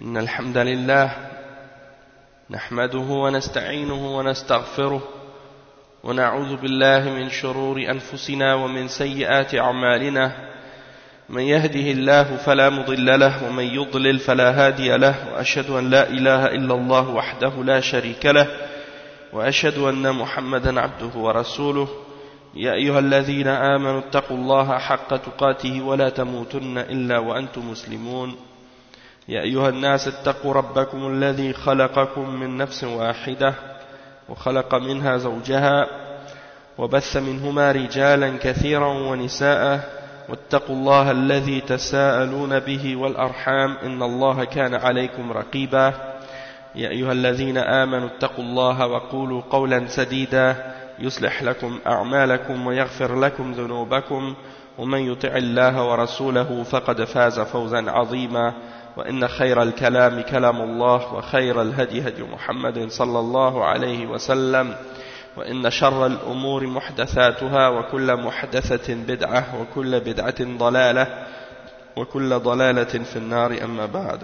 إن الحمد لله نحمده ونستعينه ونستغفره ونعوذ بالله من شرور أنفسنا ومن سيئات أعمالنا من يهده الله فلا مضل له ومن يضلل فلا هادي له وأشهد أن لا إله إلا الله وحده لا شريك له وأشهد أن محمدا عبده ورسوله يا أيها الذين آمنوا اتقوا الله حق تقاته ولا تموتن إلا وأنتم مسلمون يا أيها الناس اتقوا ربكم الذي خلقكم من نفس واحدة وخلق منها زوجها وبث منهما رجالا كثيرا ونساء واتقوا الله الذي تساءلون به والأرحام إن الله كان عليكم رقيبا يا أيها الذين آمنوا اتقوا الله وقولوا قولا سديدا يصلح لكم أعمالكم ويغفر لكم ذنوبكم ومن يطع الله ورسوله فقد فاز فوزا عظيما وإن خير الكلام كلام الله وخير الهدي هدي محمد صلى الله عليه وسلم وإن شر الأمور محدثاتها وكل محدثة بدعة وكل بدعة ضلالة وكل ضلالة في النار أما بعد.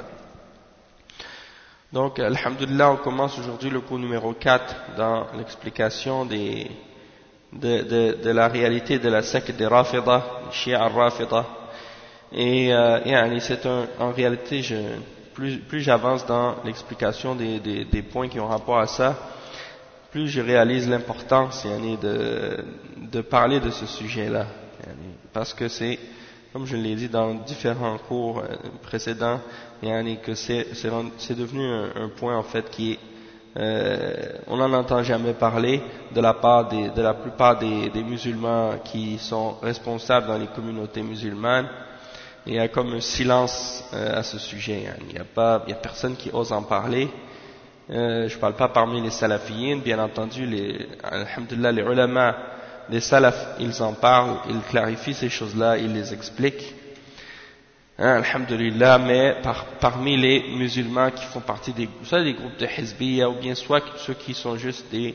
Donc, alhamdulillah, on commence aujourd'hui le cours numéro 4 dans l'explication de la réalité de la secte des Rafida, les Shia al-Rafida. Et en réalité, plus j'avance dans l'explication des points qui ont rapport à ça, plus je réalise l'importance de parler de ce sujet-là. Parce que c'est, comme je l'ai dit dans différents cours précédents, que c'est devenu un point en fait qui est, on n'en entend jamais parler de la plupart des musulmans qui sont responsables dans les communautés musulmanes. Il y a comme un silence à ce sujet. Il n'y a personne qui ose en parler. Je ne parle pas parmi les salafiyines, bien entendu, alhamdulillah, les ulama, les salaf, ils en parlent, ils clarifient ces choses-là, ils les expliquent. Alhamdulillah, mais parmi les musulmans qui font partie des groupes de Hizbiyya, ou bien soit ceux qui sont juste des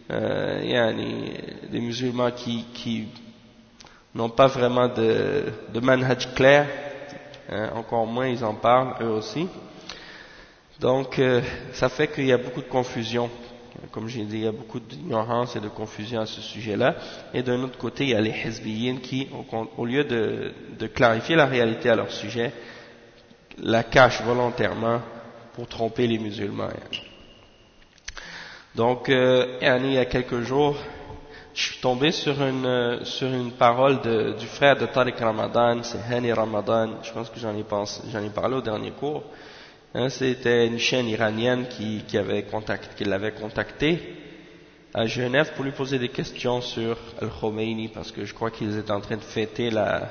musulmans qui n'ont pas vraiment de manhaj clair, encore moins ils en parlent eux aussi. Donc ça fait qu'il y a beaucoup de confusion, comme j'ai dit, il y a beaucoup d'ignorance et de confusion à ce sujet-là. Et d'un autre côté, il y a les Hizbiyyin qui, au lieu de clarifier la réalité à leur sujet, la cachent volontairement pour tromper les musulmans. Donc il y a quelques jours, je suis tombé sur une parole du frère de Tariq Ramadan, c'est Hani Ramadan. Je pense que j'en ai parlé au dernier cours. C'était une chaîne iranienne qui l'avait contacté à Genève pour lui poser des questions sur Al-Khomeini, parce que je crois qu'ils étaient en train de fêter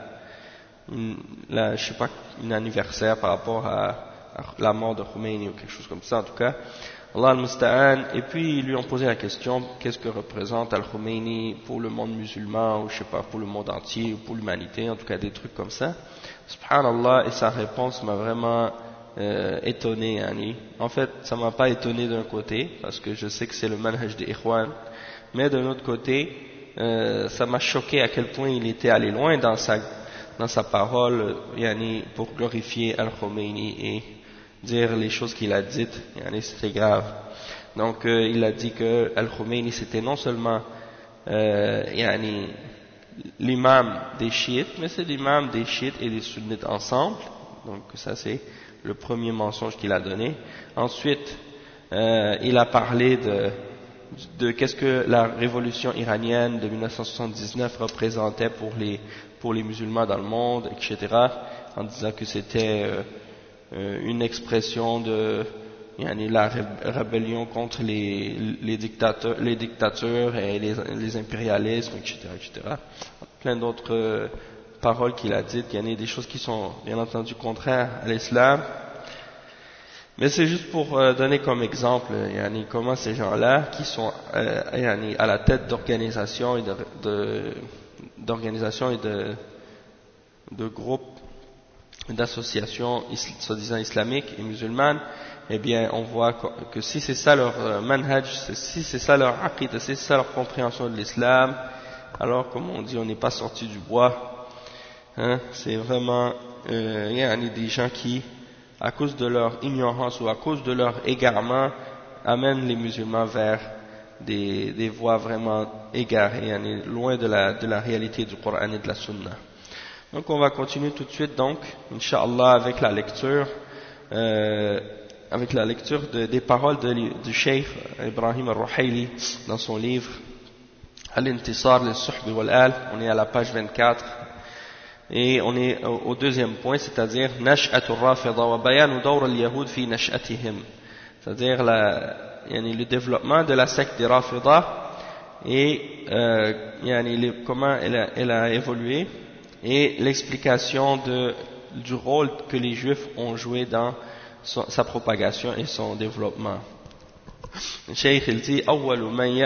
je sais pas, un anniversaire par rapport à la mort de Khomeini ou quelque chose comme ça en tout cas. Allah al-Musta'an. Et puis ils lui ont posé la question, qu'est-ce que représente Al-Khomeini pour le monde musulman, ou je sais pas, pour le monde entier, ou pour l'humanité, en tout cas des trucs comme ça. Subhanallah, et sa réponse m'a vraiment étonné. En fait, ça m'a pas étonné d'un côté, parce que je sais que c'est le manhaj des Ikhwan, mais d'un autre côté, ça m'a choqué à quel point il était allé loin dans sa parole, pour glorifier Al-Khomeini et dire les choses qu'il a dites, c'était grave. Donc il a dit que Al-Khomeini c'était non seulement l'imam des chiites, mais c'est l'imam des chiites et des sunnites ensemble. Donc ça c'est le premier mensonge qu'il a donné. Ensuite il a parlé de qu'est-ce que la révolution iranienne de 1979 représentait pour les musulmans dans le monde, etc., en disant que c'était une expression de la rébellion contre les dictatures et les impérialismes, etc., etc. Plein d'autres paroles qu'il a dites. Il y a des choses qui sont bien entendu contraires à l'islam, mais c'est juste pour donner comme exemple comment ces gens-là qui sont à la tête d'organisations et de groupes, d'associations soi-disant islamiques et musulmanes, eh bien on voit que si c'est ça leur manhaj, si c'est ça leur aqid, si c'est ça leur compréhension de l'islam, alors comme on dit, on n'est pas sorti du bois. C'est vraiment des gens qui à cause de leur ignorance ou à cause de leur égarement, amènent les musulmans vers des voies vraiment égarées, loin de la réalité du Coran et de la Sunna. Donc on va continuer tout de suite, donc, Inch'Allah, avec la lecture des paroles du Cheikh Ibrahim al-Ruhayli dans son livre Al-Intisar lil-Suhb wal-Al. On est à la page 24 et on est au deuxième point, c'est-à-dire Nash'atu al-Rafida wa bayanu dawr al-Yahud fi nash'atihim, c'est-à-dire le développement de la secte des Rafida et comment elle a évolué et l'explication du rôle que les Juifs ont joué dans sa propagation et son développement. Le Cheikh il dit أول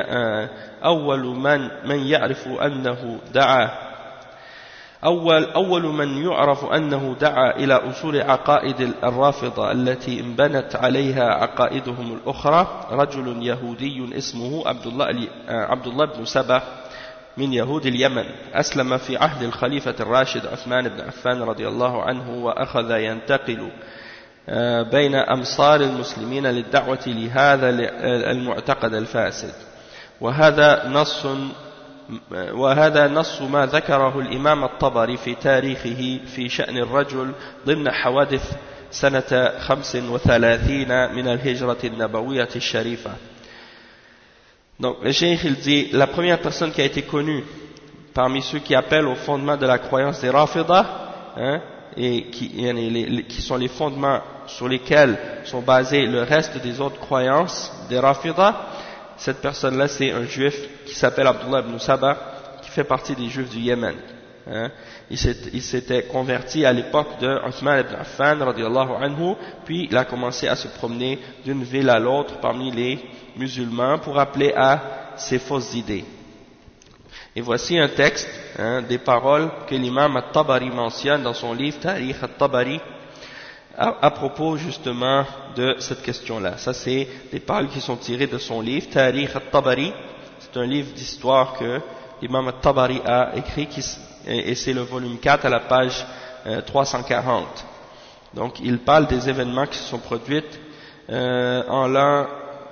من يعرف أنه دعا إلى أصول عقائد الرافضة التي انبنت عليها عقائدهم الأخرى رجل يهودي اسمه عبد الله بن سبأ من يهود اليمن، أسلم في عهد الخليفة الراشد عثمان بن عفان رضي الله عنه، وأخذ ينتقل بين أمصار المسلمين للدعوة لهذا المعتقد الفاسد. وهذا نص ما ذكره الإمام الطبري في تاريخه في شأن الرجل ضمن حوادث سنة 35 من الهجرة النبوية الشريفة. Donc le Cheikh il dit, la première personne qui a été connue parmi ceux qui appellent au fondement de la croyance des Rafida, et qui sont les fondements sur lesquels sont basés le reste des autres croyances des Rafida, cette personne-là c'est un juif qui s'appelle Abdullah ibn Saba, qui fait partie des juifs du Yémen. Il s'était converti à l'époque de Uthman ibn Affan radiyallahu anhu, puis il a commencé à se promener d'une ville à l'autre parmi les musulmans pour appeler à ces fausses idées. Et voici un texte, des paroles que l'imam al-Tabari mentionne dans son livre Tarikh al-Tabari à propos justement de cette question-là. Ça c'est des paroles qui sont tirées de son livre Tarikh al-Tabari. C'est un livre d'histoire que l'imam al-Tabari a écrit et c'est le volume 4 à la page 340. Donc il parle des événements qui se sont produits en l'an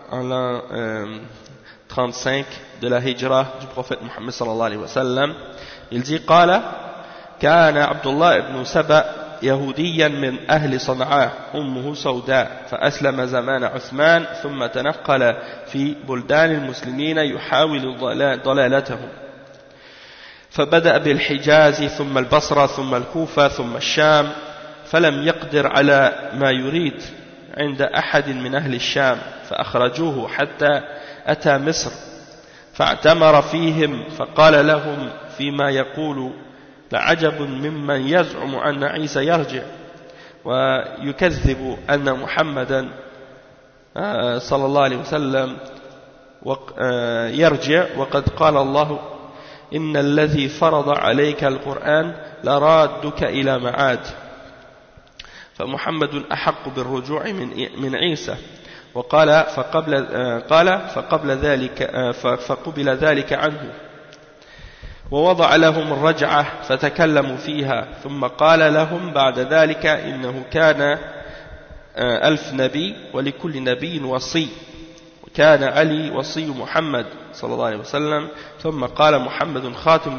35 de la hijra du prophète Muhammad sallallahu alayhi wa sallam. Il dit قال كان عبد الله بن سبأ يهوديا من أهل صنعاء أمه سوداء فأسلم زمان عثمان ثم تنقل في بلدان المسلمين يحاول ضلالتهم فبدأ بالحجاز ثم البصرة ثم الكوفة ثم الشام فلم يقدر على ما يريد عند أحد من أهل الشام فأخرجوه حتى أتى مصر فاعتمر فيهم فقال لهم فيما يقول لعجب ممن يزعم أن عيسى يرجع ويكذب أن محمدا صلى الله عليه وسلم يرجع وقد قال الله إن الذي فرض عليك القرآن لرادك إلى معاد فمحمد أحق بالرجوع من عيسى وقال فقبل ذلك عنه ووضع لهم الرجعة فتكلموا فيها ثم قال لهم بعد ذلك إنه كان 1000 نبي ولكل نبي وصي وكان علي وصي محمد صلى الله عليه وسلم ثم قال محمد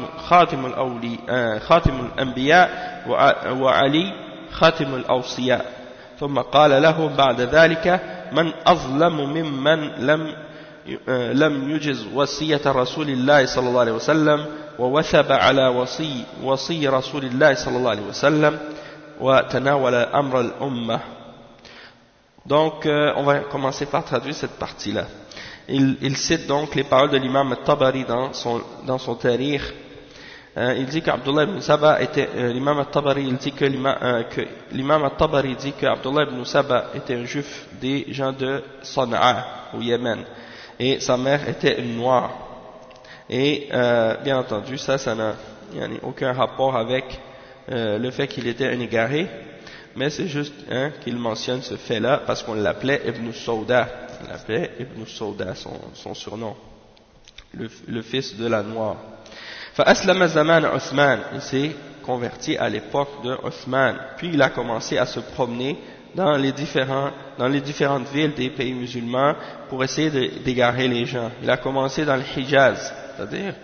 خاتم الأنبياء وعلي خاتم الأوصياء ثم قال لهم بعد ذلك من أظلم ممن لم يجز وصية رسول الله صلى الله عليه وسلم ووثب على وصي رسول الله صلى الله عليه وسلم وتناول أمر الأمة. Donc on va commencer par traduire cette partie-là. Il cite donc les paroles de l'imam al-Tabari dans son Tarikh. Il dit qu'Abdullah ibn Saba était l'imam al-Tabari, il dit que l'imam al-Tabari dit que Abdullah ibn Saba était un juif des gens de Sana'a au Yémen et sa mère était une noire. Et bien entendu ça n'a aucun rapport avec le fait qu'il était un égaré, mais c'est juste qu'il mentionne ce fait-là parce qu'on l'appelait Ibn Sauda. Il l'appelait Ibn Sauda, son surnom, le fils de la noire. فأسلم زمان عثمان, il s'est converti à l'époque de Uthman, puis il a commencé à se promener dans les différentes villes des pays musulmans pour essayer d'égarer les gens. Il a commencé dans le Hijaz, c'est-à-dire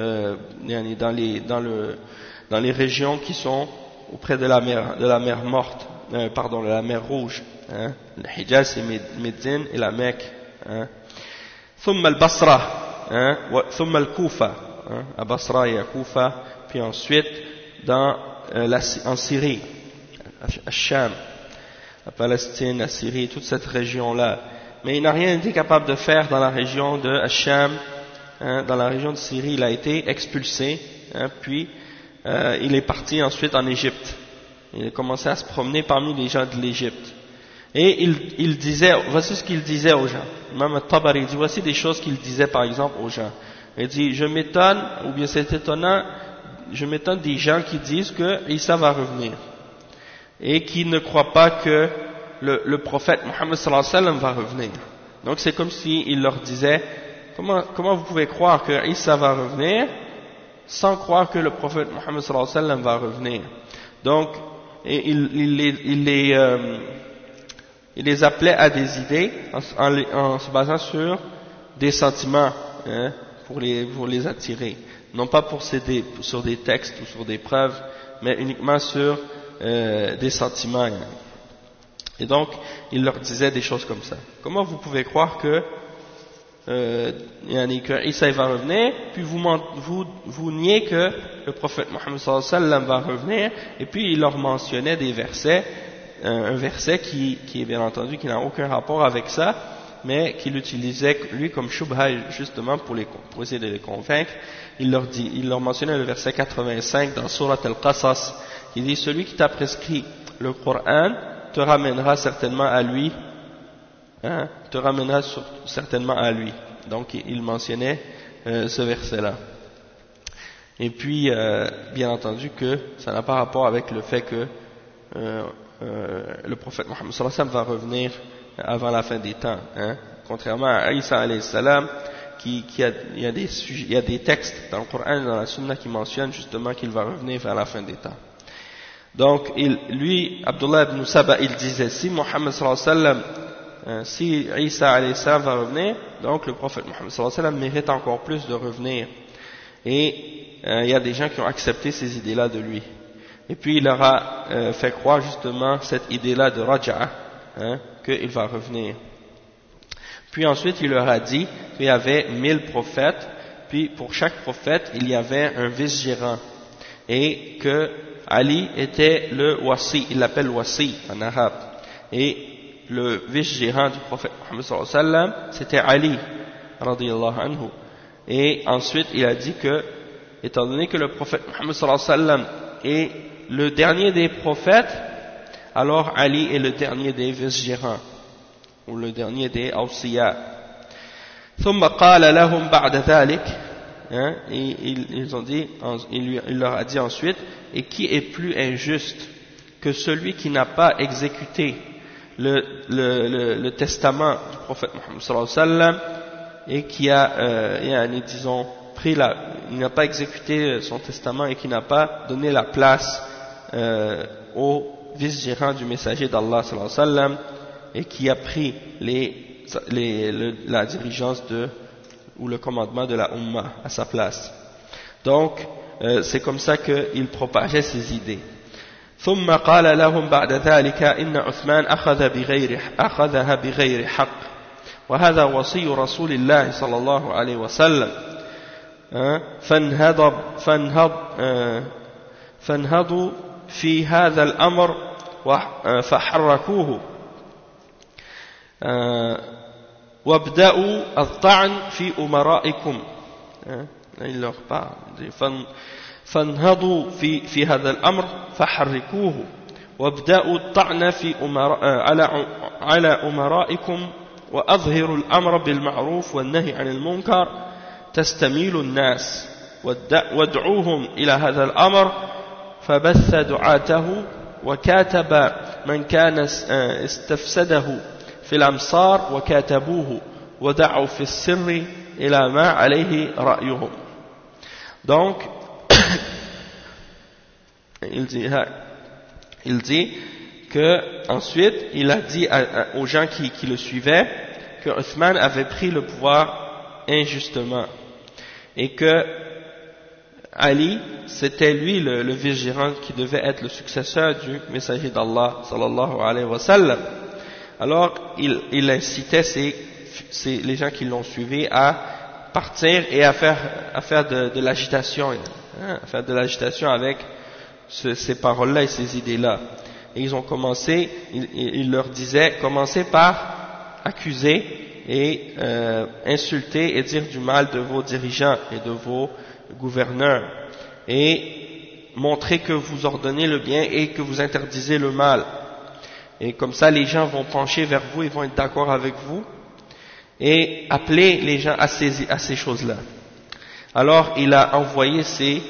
dans les régions qui sont auprès de la mer morte, de la mer Rouge. Hein. Le Hijaz c'est Médine et la Mecque. Hein. ثم البصرة, hein, ثم الكوفة, hein, à Basra et à Koufa, puis ensuite en Syrie, à Sham, la Palestine, la Syrie, toute cette région-là. Mais il n'a rien été capable de faire dans la région de Sham, hein, dans la région de Syrie. Il a été expulsé, hein, puis il est parti ensuite en Égypte. Il a commencé à se promener parmi les gens de l'Égypte. Et il disait, voici ce qu'il disait aux gens. Imam al-Tabari dit, voici des choses qu'il disait par exemple aux gens. Il dit, je m'étonne, ou bien c'est étonnant, je m'étonne des gens qui disent que Isa va revenir. Et qui ne croient pas que le prophète Mohammed sallallahu alayhi wa sallam va revenir. Donc c'est comme s'il leur disait, comment vous pouvez croire que Isa va revenir sans croire que le prophète Mohammed sallallahu alayhi wa sallam va revenir. Donc, il les appelait à des idées en se basant sur des sentiments, hein, pour les attirer. Non pas sur des textes ou sur des preuves, mais uniquement sur des sentiments. Et donc, il leur disait des choses comme ça. Comment vous pouvez croire que Isa va revenir, puis vous niez que le prophète Mohammed sallallahu alayhi wa sallam va revenir, et puis il leur mentionnait des versets, un verset qui est bien entendu qui n'a aucun rapport avec ça, mais qu'il utilisait lui comme shubha justement pour essayer de les convaincre. Il leur mentionnait le verset 85 dans Surat Al-Qasas, qui dit, celui qui t'a prescrit le Coran te ramènera certainement à lui, hein, certainement à lui. Donc il mentionnait ce verset-là. Et puis, bien entendu que ça n'a pas rapport avec le fait que le prophète Mohammed sallallahu alayhi wa sallam va revenir avant la fin des temps, hein. Contrairement à Isa alayhi salam, il y a des textes dans le Coran et dans la Sunna qui mentionnent justement qu'il va revenir vers la fin des temps. Donc, Abdullah ibn Saba, il disait, si Mohammed sallallahu alayhi wa sallam, si Isa alayhi salam va revenir, donc le prophète Mohammed sallallahu alayhi wa sallam mérite encore plus de revenir. Et il y a des gens qui ont accepté ces idées-là de lui. Et puis il leur a fait croire justement cette idée-là de Raja'a, hein, qu'il va revenir. Puis ensuite il leur a dit qu'il y avait 1000 prophètes, puis pour chaque prophète il y avait un vice-gérant, et que Ali était le wasi, il l'appelle wasi en arabe, et le vice-gérant du prophète Mohammed sallallahu alayhi wa sallam c'était Ali radiyallahu anhu. Et ensuite il a dit que, étant donné que le prophète Mohammed sallallahu alayhi wa sallam est le dernier des prophètes, alors Ali est le dernier des vice-gérants, ou le dernier des awsiya. ثم قال لهم بعد ذلك, hein, et ils ont dit, il leur a dit ensuite, et qui est plus injuste que celui qui n'a pas exécuté le testament du prophète Mohammed sallallahu alayhi wa sallam, et qui disons, il n'a pas exécuté son testament et qui n'a pas donné la place au vice-gérant du messager d'Allah sallallahu alayhi wa sallam, et qui a pris la dirigeance ou le commandement de la Ummah à sa place. Donc c'est comme ça qu'il propageait ses idées. ثم قال لهم بعد ذلك إن عثمان أخذها بغير حق وهذا وصي رسول الله صلى الله عليه وسلم فانهضوا في هذا الأمر فحركوه وابدأوا الطعن في أمرائكم. il leur parle, فانهضوا في هذا الأمر فحركوه وابدأوا الطعن في على أمرائكم وأظهروا الأمر بالمعروف والنهي عن المنكر تستميل الناس وادعوهم إلى هذا الأمر. فبث دعاته وكاتب من كان استفسده في الأمصار وكاتبوه ودعوا في السر إلى ما عليه رأيهم. Donc il dit que ensuite il a dit aux gens qui le suivaient que Uthman avait pris le pouvoir injustement et que Ali, c'était lui le vice-gérant qui devait être le successeur du messager d'Allah sallallahu alayhi wa sallam. Alors il incitait les gens qui l'ont suivi à partir et à faire de l'agitation, à faire de l'agitation avec ces paroles-là et ces idées-là. Et ils ont commencé, il leur disait, commencez par accuser et insulter et dire du mal de vos dirigeants et de vos gouverneurs et montrer que vous ordonnez le bien et que vous interdisez le mal. Et comme ça, les gens vont pencher vers vous, ils vont être d'accord avec vous et appeler les gens à ces choses-là. Alors, il a envoyé ces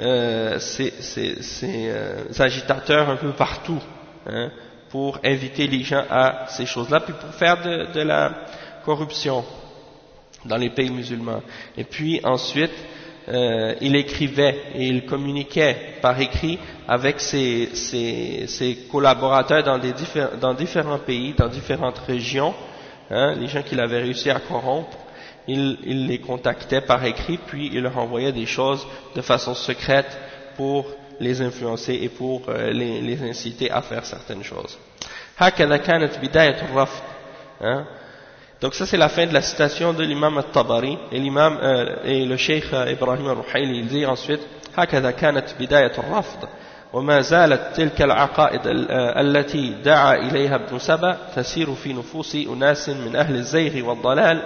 agitateurs un peu partout, pour inviter les gens à ces choses-là, puis pour faire de la corruption dans les pays musulmans. Et puis ensuite, il écrivait et il communiquait par écrit avec ses collaborateurs dans différents pays, dans différentes régions, les gens qu'il avait réussi à corrompre. Il les contactait par écrit, puis il leur envoyait des choses de façon secrète pour les influencer et pour les inciter à faire certaines choses. هكذا كانت بداية الرفض. Donc ça c'est la fin de la citation de l'imam al-Tabari et le cheikh Ibrahim al-Ruhayli, il dit ensuite هكذا كانت بداية الرفض وما زالت تلك العقائد التي دعا إليها ابن سبأ تسير في نفوس أناس من أهل الزيغ والضلال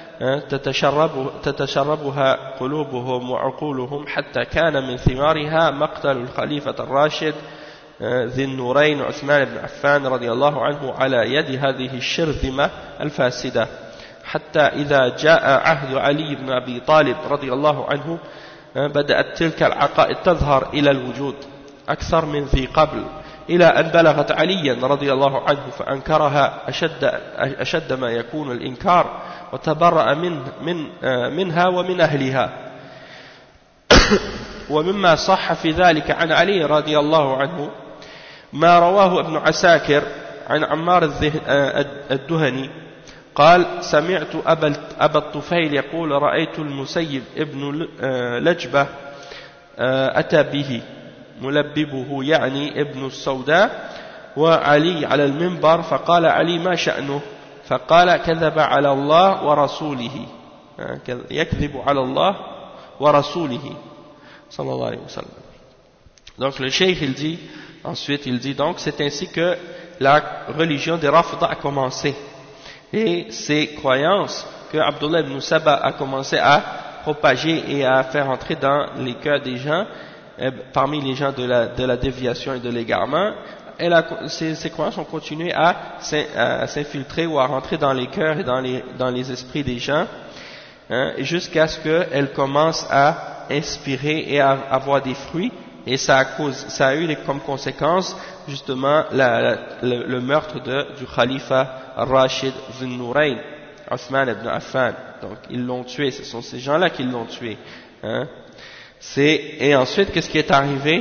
تتشربها قلوبهم وعقولهم حتى كان من ثمارها مقتل الخليفة الراشد ذي النورين عثمان بن عفان رضي الله عنه على يد هذه الشرذمة الفاسدة حتى إذا جاء عهد علي بن أبي طالب رضي الله عنه بدأت تلك العقائد تظهر إلى الوجود أكثر من ذي قبل إلى أن بلغت عليا رضي الله عنه فأنكرها أشد ما يكون الإنكار وتبرأ منها ومن أهلها ومما صح في ذلك عن علي رضي الله عنه ما رواه ابن عساكر عن عمار الدهني قال سمعت أبا الطفيل يقول رأيت المسيب ابن لجبة أتى به ملببه يعني ابن السوداء وعلي على المنبر فقال علي ما شأنه فقال كذب على الله ورسوله يكذب على الله ورسوله صلى الله عليه وسلم. Donc le cheikh il dit donc c'est ainsi que la religion des Rafida a commencé et ces croyances que Abdullah ibn Saba a commencé à propager et à faire entrer dans les cœurs des gens parmi les gens de la déviation et de l'égarement, ces croyances ont continué à s'infiltrer ou à rentrer dans les cœurs et dans les esprits des gens, jusqu'à ce qu'elles commencent à inspirer et à avoir des fruits, et ça a eu comme conséquence justement le meurtre du khalifa Rashid Zun Nourayn, Uthman ibn Affan. Donc ils l'ont tué, ce sont ces gens-là qui l'ont tué. Et ensuite, qu'est-ce qui est arrivé?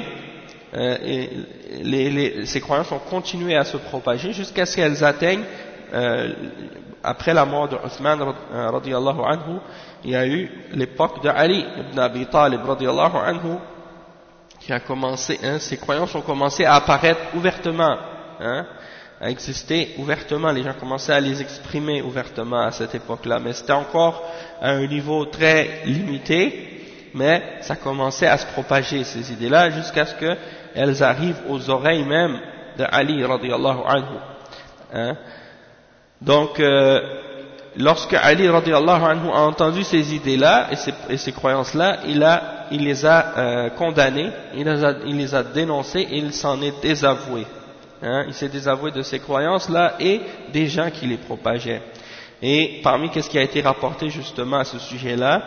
Ces croyances ont continué à se propager jusqu'à ce qu'elles atteignent, après la mort de Uthman radiyallahu anhu, il y a eu l'époque de Ali ibn Abi Talib radiyallahu anhu qui a commencé, ces croyances ont commencé à apparaître ouvertement, à exister ouvertement, les gens commençaient à les exprimer ouvertement à cette époque-là, mais c'était encore à un niveau très limité. Mais ça commençait à se propager, ces idées-là, jusqu'à ce qu'elles arrivent aux oreilles même de Ali radiyallahu anhu. Donc, lorsque Ali radiyallahu anhu a entendu ces idées-là et ces croyances-là, il les a condamnées, il les a dénoncées et il s'en est désavoué. Il s'est désavoué de ces croyances-là et des gens qui les propageaient. Et parmi ce qui a été rapporté justement à ce sujet-là,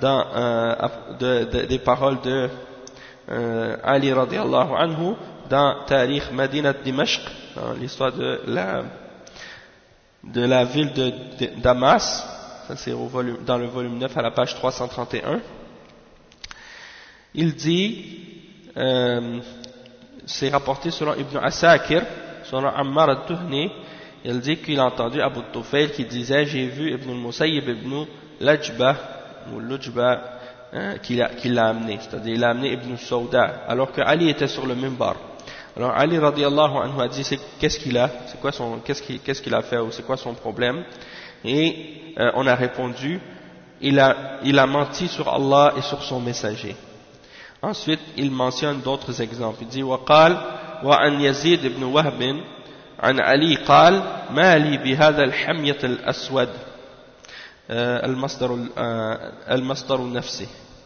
des paroles de Ali radiyallahu anhu dans Tarikh Madinat Dimashq, l'histoire de la ville de Damas, ça c'est dans le volume 9 à la page 331. Il dit, c'est rapporté selon Ibn Asakir selon Ammar al-Tuhni, il dit qu'il a entendu Abu Tufayl qui disait: j'ai vu Ibn al-Musayyib ibn Lajba, ou Lujba, qui l'a amené, c'est-à-dire il a amené Ibn Sawda, alors que Ali était sur le minbar. Alors Ali radiallahu anhu a dit: qu'est-ce qu'il a, qu'est-ce qu'il a fait, ou c'est quoi son problème? Et on a répondu: il a menti sur Allah et sur son messager. Ensuite, il mentionne d'autres exemples. Il dit: وقال وعن يزيد بن وهب عن علي قال ما لي بهذا الحمية الأسود المصدر النفسي.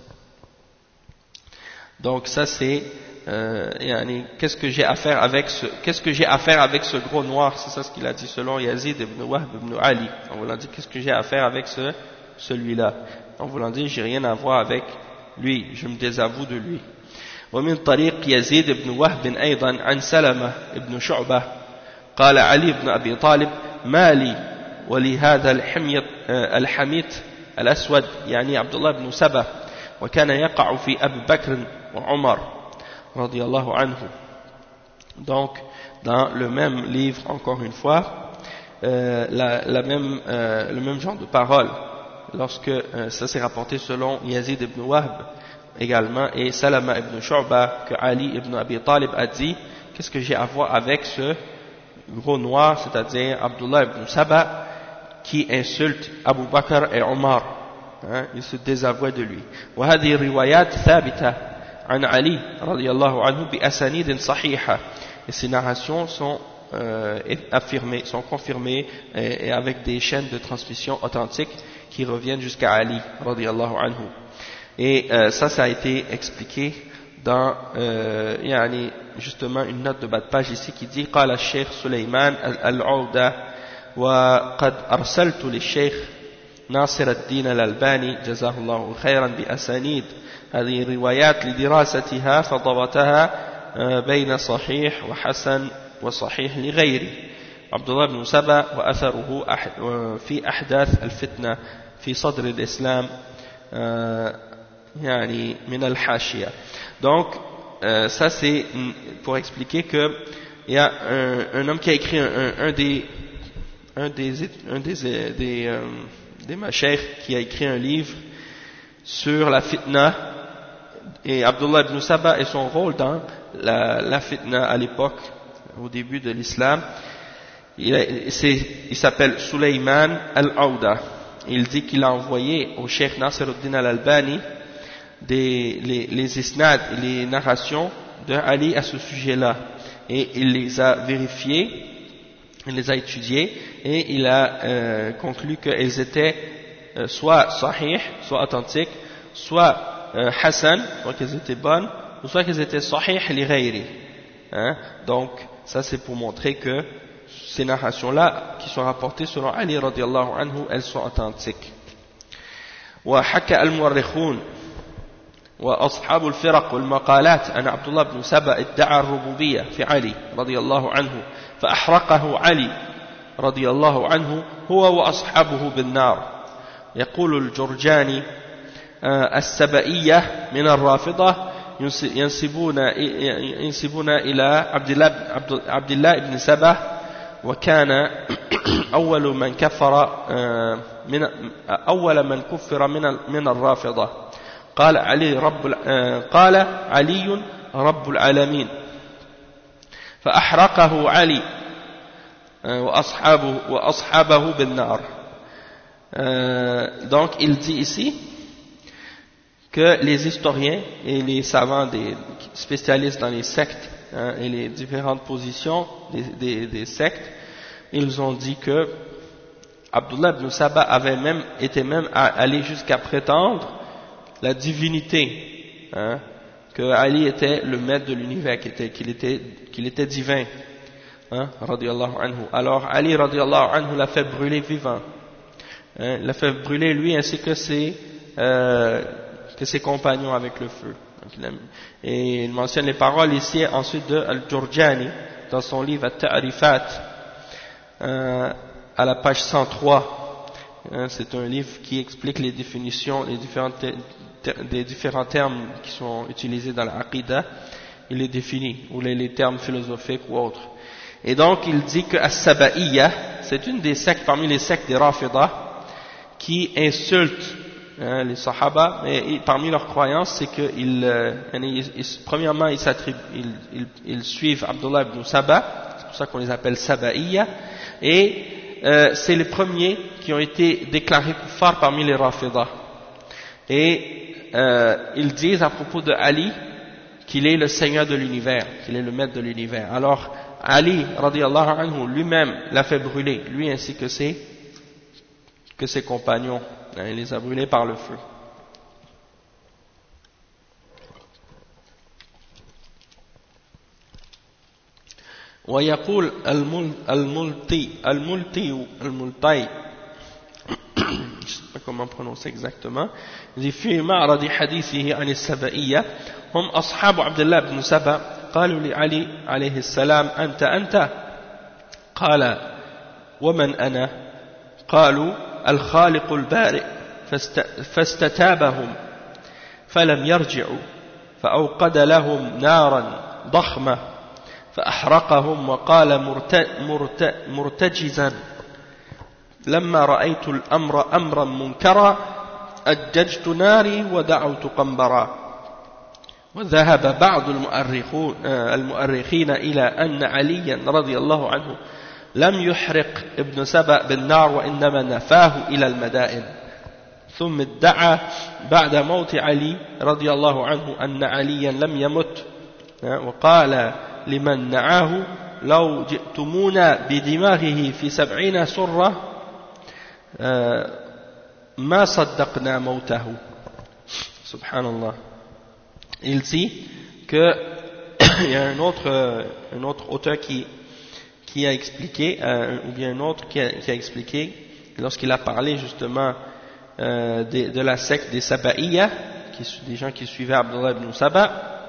Donc ça c'est qu'est-ce que j'ai à faire avec ce gros noir, c'est ça ce qu'il a dit selon Yazid ibn Wahb ibn Ali. En voulant dire qu'est-ce que j'ai à faire avec celui-là, en voulant dire j'ai rien à voir avec lui, je me désavoue de lui. ومن طريق يزيد بن وهب أيضا عن سلمة بن شعبة قال علي بن أبي طالب ما لي ولهذا الحميت الأسود يعني عبد الله بن سبا وكان يقع في أبي بكر وعمر رضي الله عنه. Donc dans le même livre, encore une fois, le même genre de parole, lorsque ça s'est rapporté selon Yazid ibn Wahb également et Salama ibn Shu'ba, que Ali ibn Abi Talib a dit: qu'est-ce que j'ai à voir avec ce gros noir, c'est-à-dire Abdullah ibn Saba, qui insulte Abu Bakr et Omar, il se désavouait de lui. وهذه الروايات ثابتة عن علي رضي الله عنه بأسانيد صحيحة. Et ces narrations sont affirmées, sont confirmées et avec des chaînes de transmission authentiques qui reviennent jusqu'à Ali radiyallahu anhu. Et ça a été expliqué dans justement une note de bas de page ici qui dit: قال الشيخ سليمان العودة وقد أرسلت للشيخ ناصر الدين الألباني جزاه الله خيرا بأسانيد هذه الروايات لدراستها فضبطها بين صحيح وحسن وصحيح لغيره. عبد الله بن سبا وأثره في أحداث الفتنة في صدر الإسلام من الحاشية. Donc ça c'est pour expliquer que il y a un homme qui a écrit des mashayikh qui a écrit un livre sur la fitna et Abdullah ibn Saba et son rôle dans la fitna à l'époque, au début de l'islam. Il s'appelle Sulayman al-Awda. Il dit qu'il a envoyé au cheikh Nasiruddin al-Albani les isnad, les narrations de Ali à ce sujet-là, et il les a vérifiées, il les a étudiées, et il a conclu qu'elles étaient soit sahih, soit authentiques, soit hasan, soit qu'elles étaient bonnes, ou soit qu'elles étaient sahih li ghayri. Donc ça c'est pour montrer que ces narrations-là qui sont rapportées selon Ali radiallahu anhu, elles sont authentiques. وحكى المؤرخون وأصحاب الفرق والمقالات أن عبد الله بن سبأ ادعى الربوبية في علي رضي الله عنه فأحرقه علي رضي الله عنه هو وأصحابه بالنار. يقول الجرجاني: السبئية من الرافضة ينسبون إلى عبد الله بن سبأ وكان أول من كفر من الرافضة. قال علي رب العالمين فأحرقه علي وأصحابه بالنار. Donc il dit ici que les historiens et les savants, des spécialistes dans les sectes et les différentes positions des sectes, ils ont dit que Abdullah ibn Saba était même allé jusqu'à prétendre la divinité, que Ali était le maître de l'univers, qu'il était divin, radiyallahu anhu. Alors Ali radiyallahu anhu l'a fait brûler vivant, l'a fait brûler lui ainsi que ses compagnons avec le feu. Et il mentionne les paroles ici ensuite de Al-Jurjani dans son livre At-Ta'rifat à la page 103. C'est un livre qui explique les définitions, des différents termes qui sont utilisés dans l'Aqidah. Il les définit, ou les termes philosophiques ou autres. Et donc il dit que As-Saba'iyya, c'est une des sectes parmi les sectes des Rafidah qui insultent les Sahaba, mais parmi leurs croyances c'est que premièrement ils suivent Abdullah ibn Saba, c'est pour ça qu'on les appelle Saba'iyya, et c'est les premiers qui ont été déclarés kuffar parmi les Rafidah. Et ils disent à propos de Ali qu'il est le Seigneur de l'univers, qu'il est le maître de l'univers. Alors Ali radiyallahu anhu lui-même l'a fait brûler, lui ainsi que ses compagnons, il les a brûlés par le feu. ويقول الملتي je sais pas comment prononcer exactement, il dit في معرض حديثه عن السبائية هم أصحاب عبد الله بن سبأ قالوا لعلي عليه السلام أنت قال ومن أنا قالوا الخالق البارئ فاستتابهم فلم يرجعوا فأوقد لهم نارا ضخمة فأحرقهم وقال مرتجزا لما رأيت الأمر أمرا منكرا أججت ناري ودعوت قنبرا. وذهب بعض المؤرخين إلى أن عليا رضي الله عنه لم يحرق ابن سبأ بالنار وإنما نفاه إلى المدائن. ثم ادعى بعد موت علي رضي الله عنه أن عليا لم يمت وقال لمن نعاه لو جئتمونا بدماغه في 70 سرة ما صدقنا موته. Subhanallah. Il dit que il y a un autre auteur qui a expliqué, ou bien un autre qui a expliqué, lorsqu'il a parlé justement de la secte des Saba'iyya, des gens qui suivaient Abdullah ibn Saba,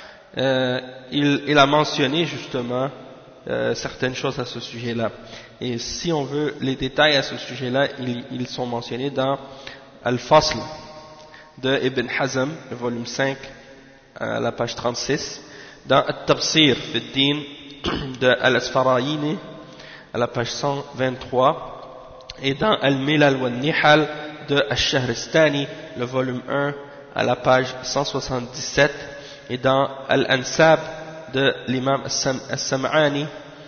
il a mentionné justement certaines choses à ce sujet-là. Et si on veut les détails à ce sujet-là, ils sont mentionnés dans Al-Fasl de Ibn Hazm, le volume 5, à la page 36, dans At-Tafsir fi ad-Din de Al-Asfarayini, à la page 123, et dans Al-Milal wa Nihal de Al-Shahristani, le volume 1, à la page 177, et dans Al-Ansab de l'imam As-Sam'ani,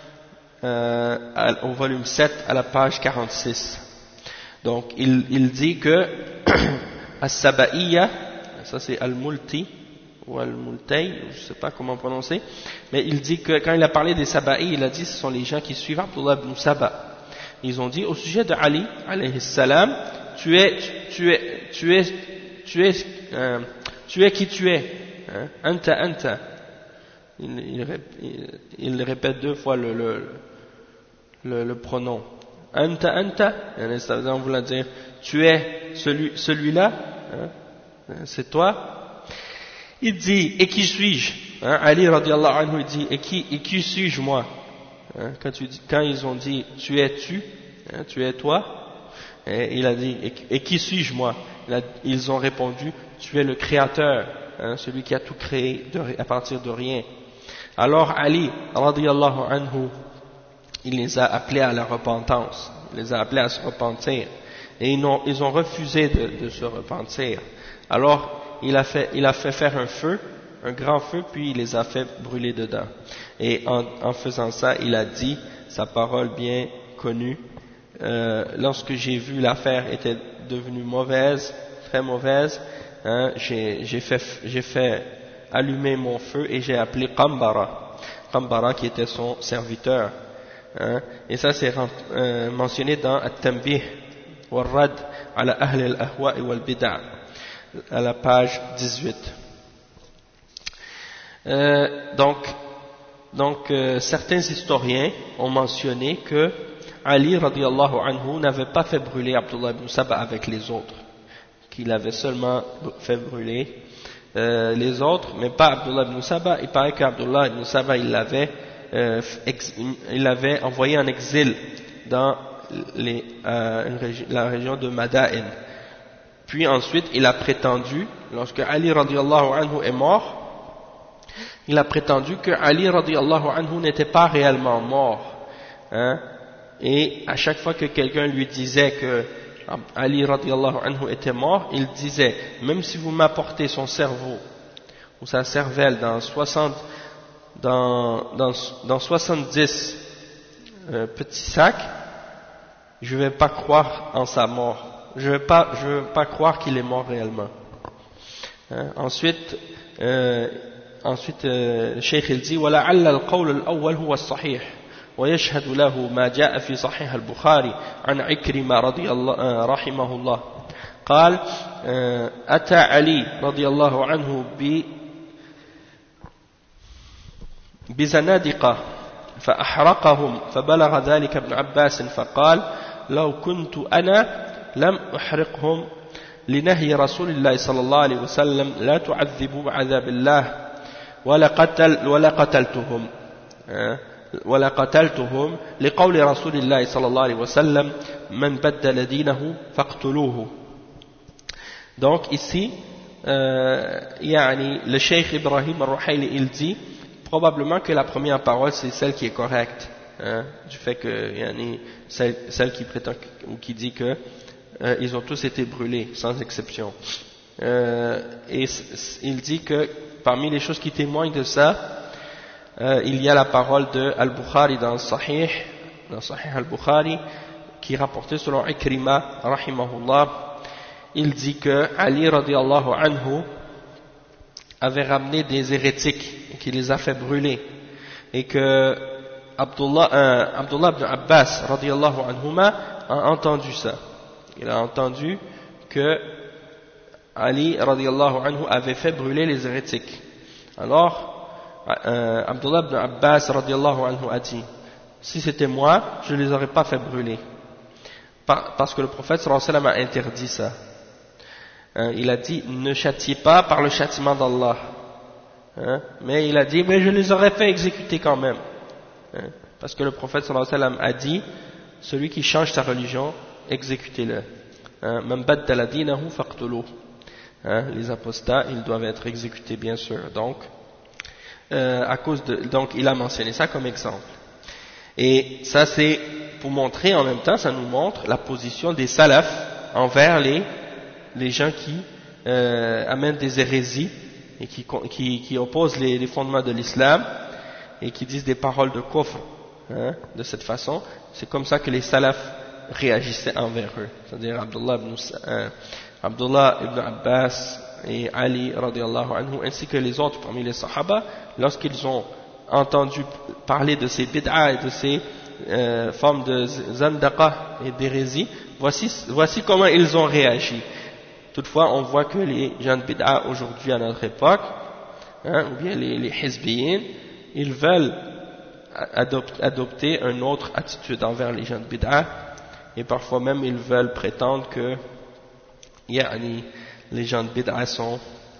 au volume 7, à la page 46. Donc il dit que As-Saba'iyya, ça c'est Al-Multi ou Al-Multay, je ne sais pas comment prononcer, mais il dit que quand il a parlé des Saba'i, il a dit ce sont les gens qui suivent Abdullah ibn Saba. Ils ont dit au sujet de Ali alayhi salam, tu es qui tu es, hein? Anta. Il répète 2 fois le pronom. Anta, ça veut vouloir dire tu es celui-là, hein? C'est toi. Il dit et qui suis-je, hein? Ali radiallahu anhu il dit et qui suis-je moi, hein? Quand ils ont dit tu es hein? Tu es toi, et il a dit et qui suis-je moi, ils ont répondu tu es le créateur, hein? Celui qui a tout créé à partir de rien. Alors Ali radiallahu anhu il les a appelés à la repentance, il les a appelés à se repentir, et ils ont refusé de se repentir. Alors il a fait faire un feu, un grand feu, puis il les a fait brûler dedans. Et en faisant ça, il a dit sa parole bien connue, lorsque j'ai vu l'affaire était devenue mauvaise, très mauvaise, hein, j'ai fait allumer mon feu et j'ai appelé Qambara qui était son serviteur, hein, et ça c'est mentionné dans At-Tanbih wal-Rad ala Ahl al-Ahwa wal-Bid'a, à la page 18. Donc certains historiens ont mentionné que Ali radiallahu anhu n'avait pas fait brûler Abdullah ibn Saba avec les autres, qu'il avait seulement fait brûler les autres, mais pas Abdullah ibn Saba. Il paraît qu'Abdullah ibn Saba il l'avait envoyé en exil dans la région de Madain. Puis ensuite il a prétendu, lorsque Ali radiallahu anhu est mort, il a prétendu que Ali radiyallahu anhu n'était pas réellement mort, hein, et à chaque fois que quelqu'un lui disait que Ali radiyallahu anhu était mort, il disait, même si vous m'apportez son cerveau ou sa cervelle dans 70 petits sacs, je ne vais pas croire en sa mort, je ne vais pas croire qu'il est mort réellement. Hein? Ensuite, الشيخ الدي ولعل القول الأول هو الصحيح ويشهد له ما جاء في صحيح البخاري عن عكرمة رضي الله رحمه الله قال أتى علي رضي الله عنه بزنادقة فأحرقهم فبلغ ذلك ابن عباس فقال لو كنت أنا لم أحرقهم لنهي رسول الله صلى الله عليه وسلم لا تعذبوا بعذاب الله ولا قتلتهم لقول رسول الله صلى الله عليه وسلم من بدل دينه فاقتلوه. Donc ici le Cheikh Ibrahim al-Ruhayli il dit probablement que la première parole c'est celle qui est correcte, hein, du fait que celle qui prétend ou qui dit que ils ont tous été brûlés sans exception, et il dit que parmi les choses qui témoignent de ça, il y a la parole de Al-Bukhari dans Sahih Al-Bukhari, qui est rapporté selon Ikrima rahimahullah. Il dit que Ali radiallahu anhu avait ramené des hérétiques et qu'il les a fait brûler, et que Abdullah ibn Abbas radiallahu anhuma a entendu ça. Il a entendu que Ali radiallahu anhu avait fait brûler les hérétiques. Alors Abdullah ibn Abbas radiallahu anhu a dit, si c'était moi, je ne les aurais pas fait brûler, parce que le prophète sallallahu alayhi wa sallam a interdit ça. Il a dit, ne châtiez pas par le châtiment d'Allah, hein, mais il a dit, mais je les aurais fait exécuter quand même, hein, parce que le prophète sallallahu alayhi wa sallam a dit, celui qui change sa religion, exécutez-le. Man baddala dinahu faqtuluh. Les apostats, ils doivent être exécutés, bien sûr. Donc, donc il a mentionné ça comme exemple. Et ça, c'est pour montrer en même temps, ça nous montre la position des salafs envers les gens qui amènent des hérésies et qui opposent les fondements de l'islam et qui disent des paroles de kufr, hein, de cette façon. C'est comme ça que les salafs réagissaient envers eux, c'est-à-dire Abdullah ibn Abbas et Ali radiallahu anhu, ainsi que les autres parmi les sahaba, lorsqu'ils ont entendu parler de ces bid'a et de ces formes de zandaqa et d'hérésie, voici comment ils ont réagi. Toutefois, on voit que les gens de bid'a aujourd'hui à notre époque, hein, ou bien les hizbiyin, ils veulent adopter une autre attitude envers les gens de bid'a, et parfois même ils veulent prétendre que les gens de bid'a sont,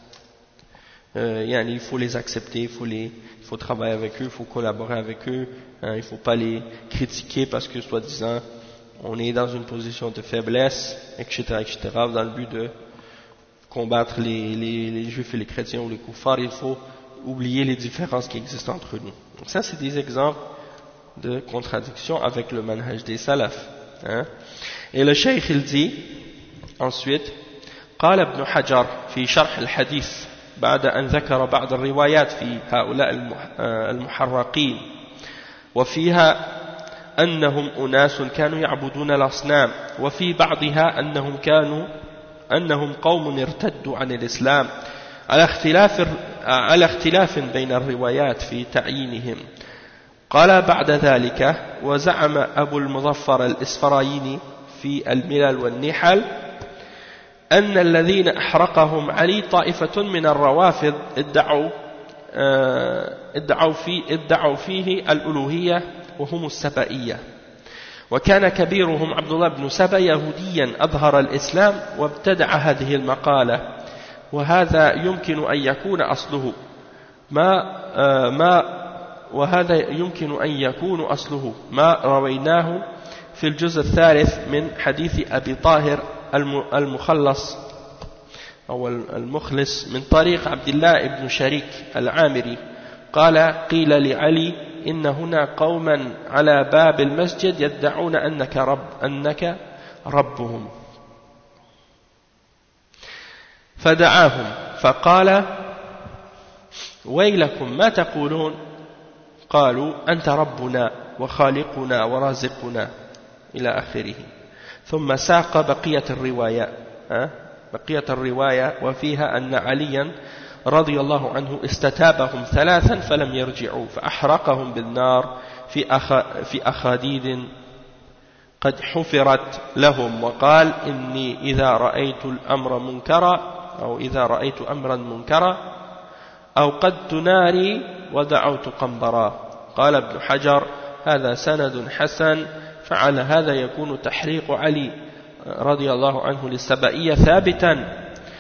il faut les accepter, il faut travailler avec eux, il faut collaborer avec eux, hein, il ne faut pas les critiquer parce que soi-disant on est dans une position de faiblesse, etc., dans le but de combattre les juifs et les chrétiens ou les kuffars. Il faut oublier les différences qui existent entre nous. Donc ça, c'est des exemples de contradiction avec le manhaj des salafs, hein. Et le cheikh il dit ensuite, قال ابن حجر في شرح الحديث بعد أن ذكر بعض الروايات في هؤلاء المحرقين وفيها أنهم أناس كانوا يعبدون الأصنام وفي بعضها أنهم قوم ارتدوا عن الإسلام على اختلاف بين الروايات في تعيينهم. قال بعد ذلك وزعم أبو المظفر الإسفرايني في الملل والنحل أن الذين أحرقهم علي طائفة من الروافض ادعوا فيه الألوهية وهم السبائية، وكان كبيرهم عبد الله بن سبا يهوديا أظهر الإسلام وابتدع هذه المقالة، وهذا يمكن أن يكون أصله ما رويناه في الجزء الثالث من حديث أبي طاهر المخلص من طريق عبد الله بن شريك العامري فقال قيل لعلي إن هنا قوما على باب المسجد يدعون أنك ربهم فدعاهم فقال ويلكم ما تقولون قالوا أنت ربنا وخالقنا ورازقنا إلى آخره ثم ساق بقية الرواية وفيها أن عليا رضي الله عنه استتابهم ثلاثا فلم يرجعوا فأحرقهم بالنار في أخاديد قد حفرت لهم وقال إني إذا رأيت أمرا منكرا أوقدت ناري ودعوت قنبرا. قال ابن حجر هذا سند حسن فعلى هذا يكون تحريق علي رضي الله عنه للسبائية ثابتا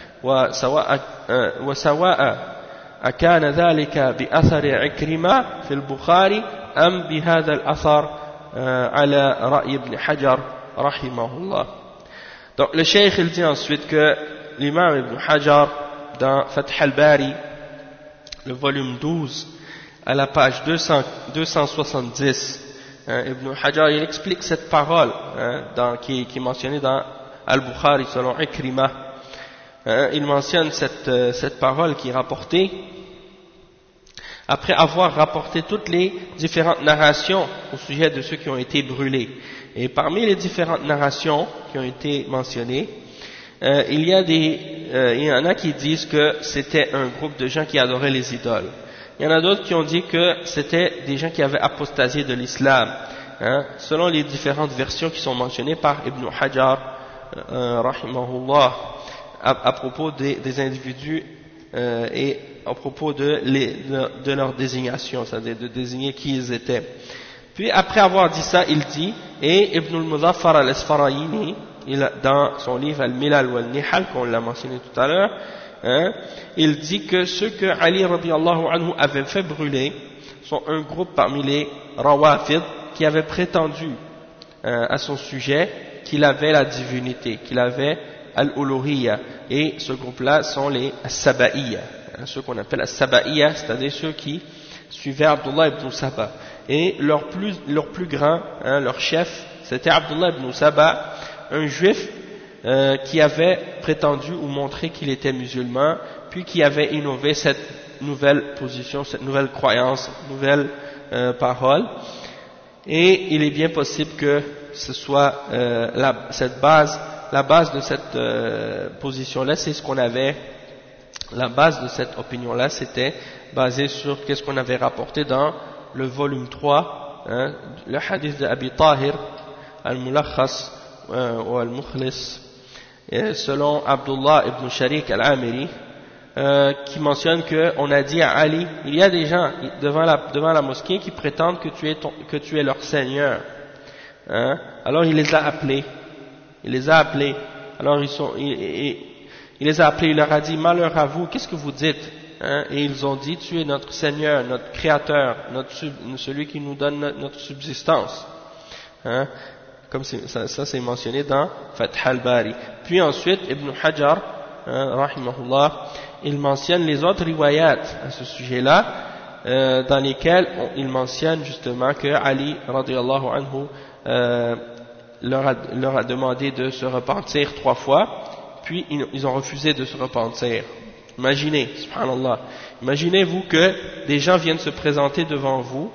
وسواء أكان ذلك بأثر عكرمة في البخاري أم بهذا الأثر على رأي ابن حجر رحمه الله. Donc le cheikh il dit ensuite que l'imam Ibn Hajar dans Fath al-Bari le volume 12 à la page 270 Ibn Hajar il explique cette parole qui est mentionnée dans Al-Bukhari selon Ikrimah. Il mentionne cette parole qui est rapportée après avoir rapporté toutes les différentes narrations au sujet de ceux qui ont été brûlés. Et parmi les différentes narrations qui ont été mentionnées, il y en a qui disent que c'était un groupe de gens qui adoraient les idoles. Il y en a d'autres qui ont dit que c'était des gens qui avaient apostasié de l'islam, selon les différentes versions qui sont mentionnées par Ibn Hajar, rahimahullah, à propos des individus et à propos de leur désignation, c'est-à-dire de désigner qui ils étaient. Puis après avoir dit ça, il dit, et Ibn al-Muzaffar al-Asfarayini, dans son livre Al-Milal wal-Nihal, qu'on l'a mentionné tout à l'heure, il dit que ceux que Ali radiallahu anhu avait fait brûler sont un groupe parmi les Rawafid qui avaient prétendu à son sujet qu'il avait la divinité, qu'il avait Al-Uluhiyya, et ce groupe-là sont les As-Saba'iyya, ceux qu'on appelle As-Saba'iyya, c'est-à-dire ceux qui suivaient Abdullah ibn Saba. Et leur plus grand, leur chef, c'était Abdullah ibn Saba, un juif qui avait prétendu ou montré qu'il était musulman, puis qui avait innové cette nouvelle position, cette nouvelle croyance, cette nouvelle parole. Et il est bien possible que ce soit la base de cette position-là, c'est ce qu'on avait, la base de cette opinion-là, c'était basé sur qu'est-ce qu'on avait rapporté dans le volume 3, le hadith de Abi Tahir, Al-Mulakhas ou Al-Mukhlis, selon Abdullah ibn Sharik al-Amiri, qui mentionne qu'on a dit à Ali, il y a des gens devant la mosquée qui prétendent que tu es leur Seigneur. Alors il les a appelés. Alors il les a appelés, il leur a dit, malheur à vous, qu'est-ce que vous dites? Et ils ont dit, tu es notre Seigneur, notre Créateur, celui qui nous donne notre subsistance. Comme ça c'est mentionné dans Fath al-Bari. Puis ensuite, Ibn Hajar, rahimahullah, il mentionne les autres riwayat à ce sujet-là, dans lesquels il mentionne justement que Ali, radiyallahu anhu, leur a demandé de se repentir 3 fois, puis ils ont refusé de se repentir. Imaginez, subhanallah, imaginez-vous que des gens viennent se présenter devant vous,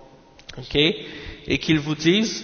et qu'ils vous disent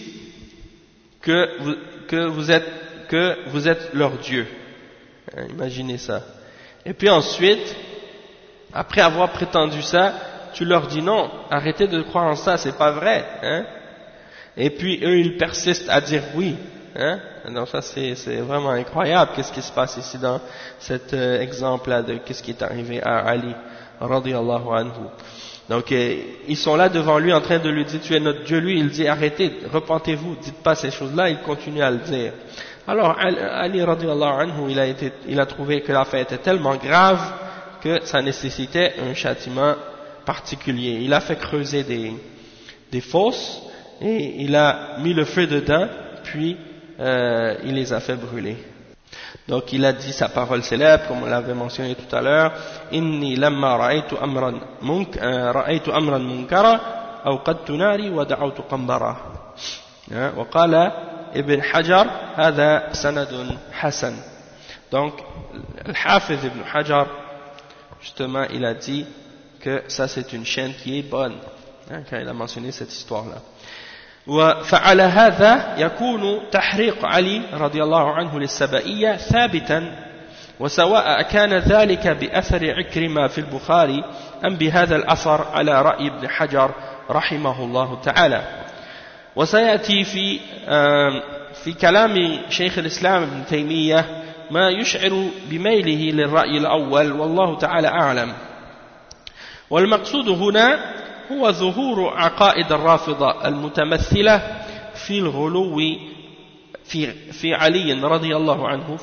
que vous êtes leur Dieu. Imaginez ça. Et puis ensuite, après avoir prétendu ça, tu leur dis non, arrêtez de croire en ça, c'est pas vrai. Et puis eux, ils persistent à dire oui. Donc ça c'est vraiment incroyable. Qu'est-ce qui se passe ici dans cet exemple-là de qu'est-ce qui est arrivé à Ali, radiyallahu anhu. Donc ils sont là devant lui en train de lui dire tu es notre Dieu. Lui il dit arrêtez, repentez-vous, dites pas ces choses-là. Il continue à le dire. Alors Ali radiyallahu anhu il a trouvé que l'affaire était tellement grave que ça nécessitait un châtiment particulier. Il a fait creuser des fosses et il a mis le feu dedans, puis il les a fait brûler. Donc il a dit sa parole célèbre, comme on l'avait mentionné tout à l'heure, Inni lamma ra'aytu amran munkara awqadtu nari wa da'awtu qambara. Wa qala Ibn Hajar hadha sanadun hasan. Donc le Hafiz Ibn Hajar, justement, il a dit que ça c'est une chaîne qui est bonne, quand il a mentionné cette histoire-là. وفعل هذا يكون تحريق علي رضي الله عنه للسبائية ثابتا وسواء كان ذلك بأثر عكرمة في البخاري أم بهذا الأثر على رأي ابن حجر رحمه الله تعالى. وسيأتي في كلام شيخ الإسلام ابن تيمية ما يشعر بميله للرأي الأول والله تعالى أعلم. والمقصود هنا هو ظهور عقائد الرافضة المتمثلة في الغلو في علي رضي الله عنه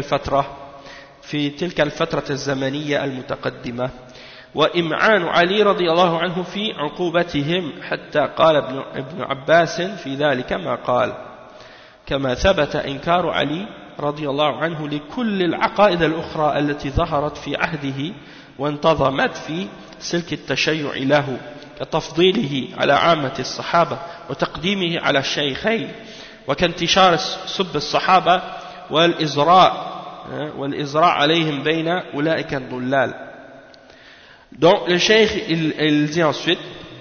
في تلك الفترة الزمنية المتقدمة، وإمعان علي رضي الله عنه في عقوبتهم، حتى قال ابن عباس في ذلك ما قال، كما ثبت إنكار علي رضي الله عنه لكل العقائد الأخرى التي ظهرت في عهده وانتظمت في سلك التشيع له، كتفضيله على عامة الصحابة وتقديمه على الشيخين، وكانتشار سب الصحابة والإزراء عليهم بين أولئك الضلال. Donc le cheikh il dit ensuite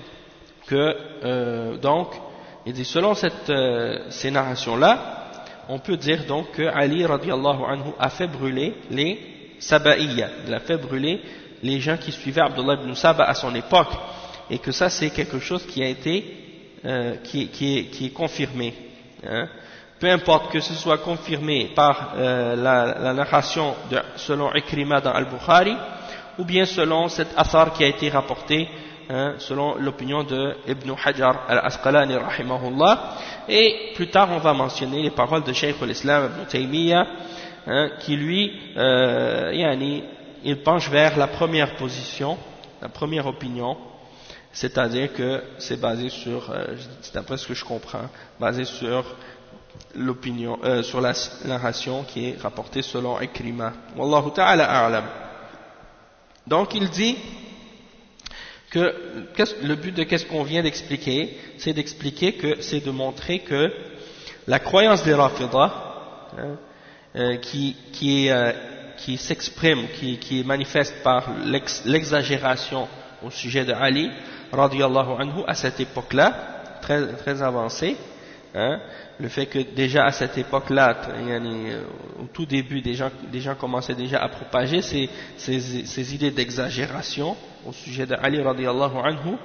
que donc il dit selon ces narrations là on peut dire donc que Ali radiallahu anhu a fait brûler les Sabaïya, il a fait brûler les gens qui suivaient Abdullah ibn Saba à son époque, et que ça c'est quelque chose qui a été qui est confirmé, hein. Peu importe que ce soit confirmé par la narration selon Ikrima dans Al-Bukhari, ou bien selon cet athar qui a été rapporté, hein, selon l'opinion de Ibn Hajar al-Asqalani rahimahullah. Et plus tard on va mentionner les paroles de Shaykh al-Islam Ibn Taymiyyah, hein, qui lui il penche vers la première position, la première opinion, c'est-à-dire que c'est basé sur, d'après ce que je comprends, basé sur l'opinion, sur la narration qui est rapportée selon Ikrima. Wallahu ta'ala a'lam. Donc il dit que le but de qu'est-ce qu'on vient d'expliquer, c'est d'expliquer que c'est de montrer que la croyance des Rafidah, hein, qui s'exprime, qui est manifeste par l'exagération au sujet de Ali radiyallahu anhu à cette époque-là, très, très avancée, hein, le fait que déjà à cette époque-là, au tout début, des gens commençaient déjà à propager ces idées d'exagération au sujet de Ali radiyallahu anhu,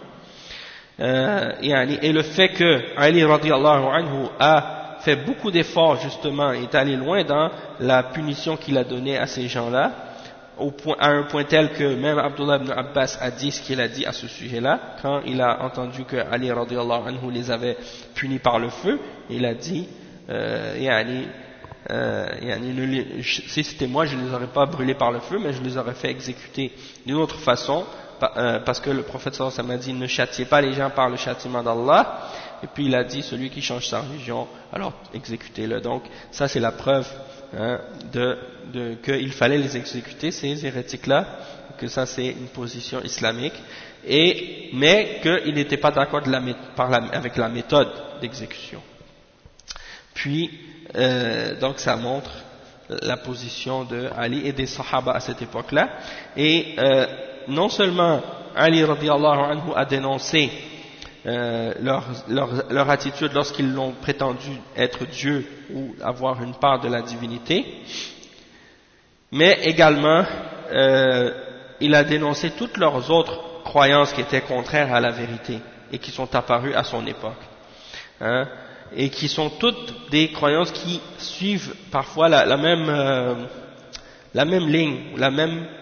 et le fait que Ali radiyallahu anhu a fait beaucoup d'efforts justement, est allé loin dans la punition qu'il a donnée à ces gens-là, à un point tel que même Abdullah ibn Abbas a dit ce qu'il a dit à ce sujet-là, quand il a entendu que Ali radiyallahu anhu les avait punis par le feu, il a dit si c'était moi je ne les aurais pas brûlés par le feu, mais je les aurais fait exécuter d'une autre façon, parce que le prophète sallallahu alayhi wa sallam a dit ne châtiez pas les gens par le châtiment d'Allah, et puis il a dit celui qui change sa religion alors exécutez-le. Donc ça c'est la preuve, hein, qu'il fallait les exécuter ces hérétiques-là, que ça c'est une position islamique, mais qu'il n'était pas d'accord avec la méthode d'exécution. Puis donc ça montre la position de Ali et des Sahaba à cette époque-là, et non seulement Ali radiyallahu anhu a dénoncé leur attitude lorsqu'ils l'ont prétendu être Dieu ou avoir une part de la divinité, mais également il a dénoncé toutes leurs autres croyances qui étaient contraires à la vérité et qui sont apparues à son époque, hein, et qui sont toutes des croyances qui suivent parfois la même ligne, la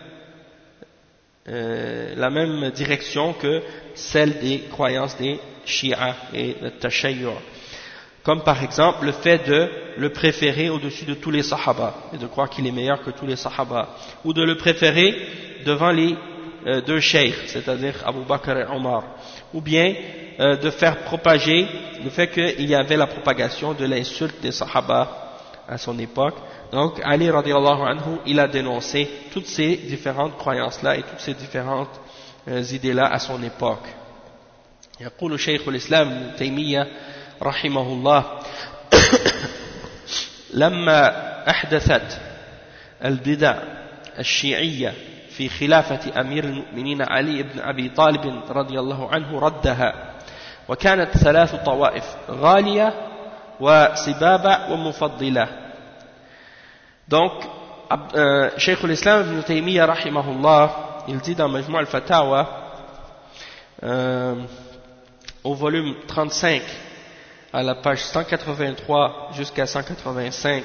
même direction que celle des croyances des Shia et de Tashayyu', comme par exemple le fait de le préférer au-dessus de tous les Sahaba et de croire qu'il est meilleur que tous les Sahaba, ou de le préférer devant les deux cheikhs, c'est-à-dire Abu Bakr et Omar, ou bien de faire propager le fait qu'il y avait la propagation de l'insulte des Sahaba à son époque, Donc Ali radiallahu anhu, il a dénoncé toutes ces différentes croyances-là et toutes ces différentes idées-là à son époque. يقول شيخ الإسلام ابن تيمية رحمه الله لما أحدثت البدع الشيعية في خلافة أمير المؤمنين علي بن أبي طالب رضي الله عنه ردها وكانت 3 طوائف غالية وسبابة ومفضلة. Donc Cheikh l'Islam ibn Taymiyyah rahimahullah, il dit dans Majmou' al-Fatawa au volume 35 à la page 183 jusqu'à 185,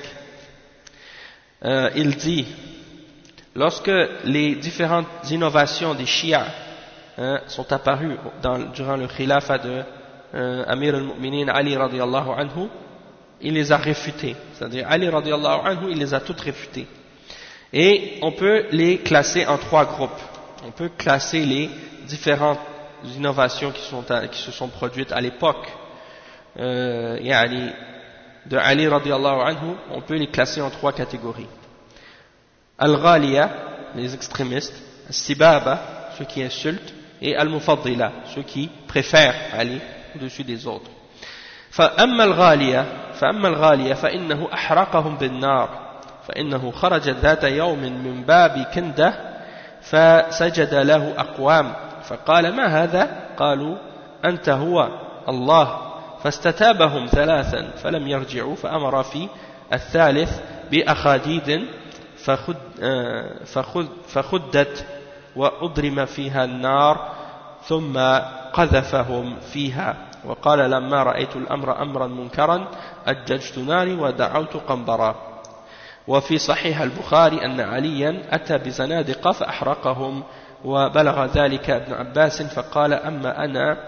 il dit: lorsque les différentes innovations des Shia sont apparues durant le khilafat de Amir al-Mu'minin Ali radiyallahu anhu, il les a réfutées. C'est-à-dire Ali radiyallahu anhu, il les a toutes réfutées. Et on peut les classer en 3 groupes. On peut classer les différentes innovations qui se sont produites à l'époque de Ali radiyallahu anhu, on peut les classer en 3 catégories. Al-Ghaliya, les extrémistes, Al-Sibaba, ceux qui insultent, et Al-Mufaddila, ceux qui préfèrent Ali au-dessus des autres. فأما الغالية فإنه أحرقهم بالنار فإنه خرج ذات يوم من باب كندة فسجد له أقوام فقال: ما هذا؟ قالوا: أنت هو الله. فاستتابهم 3 فلم يرجعوا فأمر في الثالث بأخاديد فخدت وأضرم فيها النار ثم قذفهم فيها وقال: لما رأيت الأمر أمرا منكرا أججت ناري ودعوت قنبرا. وفي صحيح البخاري أن عليا أتى بزنادقة فأحرقهم وبلغ ذلك ابن عباس فقال: أما أنا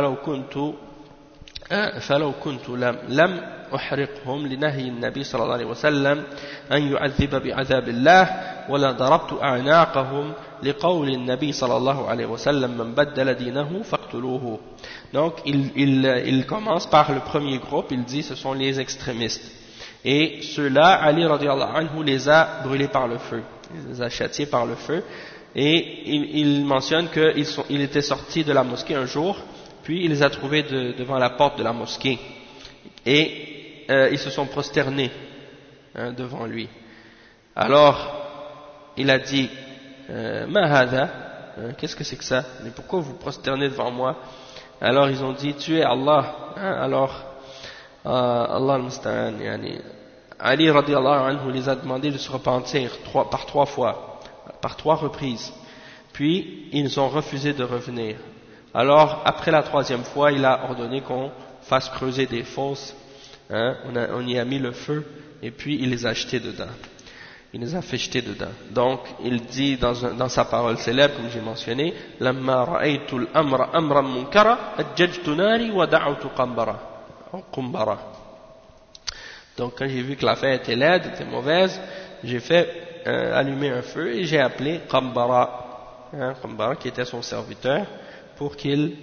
فلو كنت لم أحرقهم لنهي النبي صلى الله عليه وسلم أن يعذب بعذاب الله ولا ضربت أعناقهم لقول النبي صلى الله عليه وسلم من بدل دينه فاقتلوه. Donc il commence par le premier groupe, il dit ce sont les extrémistes. Et ceux-là, Ali radiallahu anhu les a brûlés par le feu, il les a châtiés par le feu. Et il mentionne qu'il était sorti de la mosquée un jour, puis il les a trouvés devant la porte de la mosquée. Et ils se sont prosternés devant lui. Alors, il a dit: Ma hada, qu'est-ce que c'est que ça? Mais pourquoi vous prosternez devant moi? Alors ils ont dit: tu es Allah. Alors, Allah al-Musta'an, Ali radiallahu anhu les a demandé de se repentir par 3 fois, par 3 reprises. Puis ils ont refusé de revenir. Alors après la 3e fois, il a ordonné qu'on fasse creuser des fosses, on y a mis le feu et puis il les a jetés dedans. Il les a fait jeter dedans. Donc il dit dans sa parole célèbre, comme j'ai mentionné: Lamma ra'aytu al-amra amran munkara ajjajtu nari wa da'awtu qumbara. Donc quand j'ai vu que l'affaire était laide, était mauvaise, j'ai fait allumer un feu et j'ai appelé Qumbara, Qumbara qui était son serviteur, pour qu'il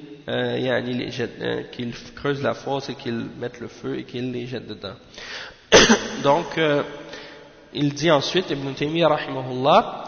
creuse la fosse et qu'il mette le feu et qu'il les jette dedans. Donc il dit ensuite, Ibn Taymiyyah rahimahullah,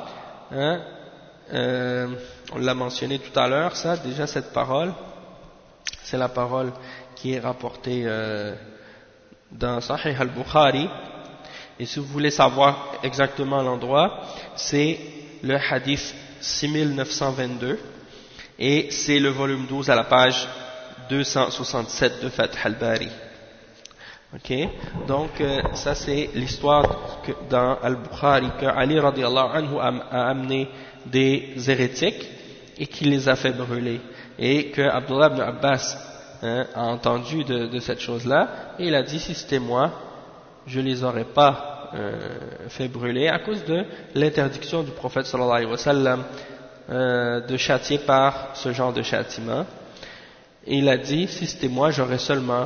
on l'a mentionné tout à l'heure, ça, déjà cette parole, c'est la parole qui est rapportée dans Sahih al-Bukhari. Et si vous voulez savoir exactement l'endroit, c'est le hadith 6922 et c'est le volume 12 à la page 267 de Fath al-Bari. Ok, donc ça c'est l'histoire dans al-Bukhari que Ali radiallahu anhu a amené des hérétiques et qui les a fait brûler, et que Abdullah ibn Abbas a entendu de cette chose-là, et il a dit: si c'était moi, je les aurais pas fait brûler à cause de l'interdiction du prophète sallallahu alayhi wa sallam de châtier par ce genre de châtiment. Et il a dit: si c'était moi, j'aurais seulement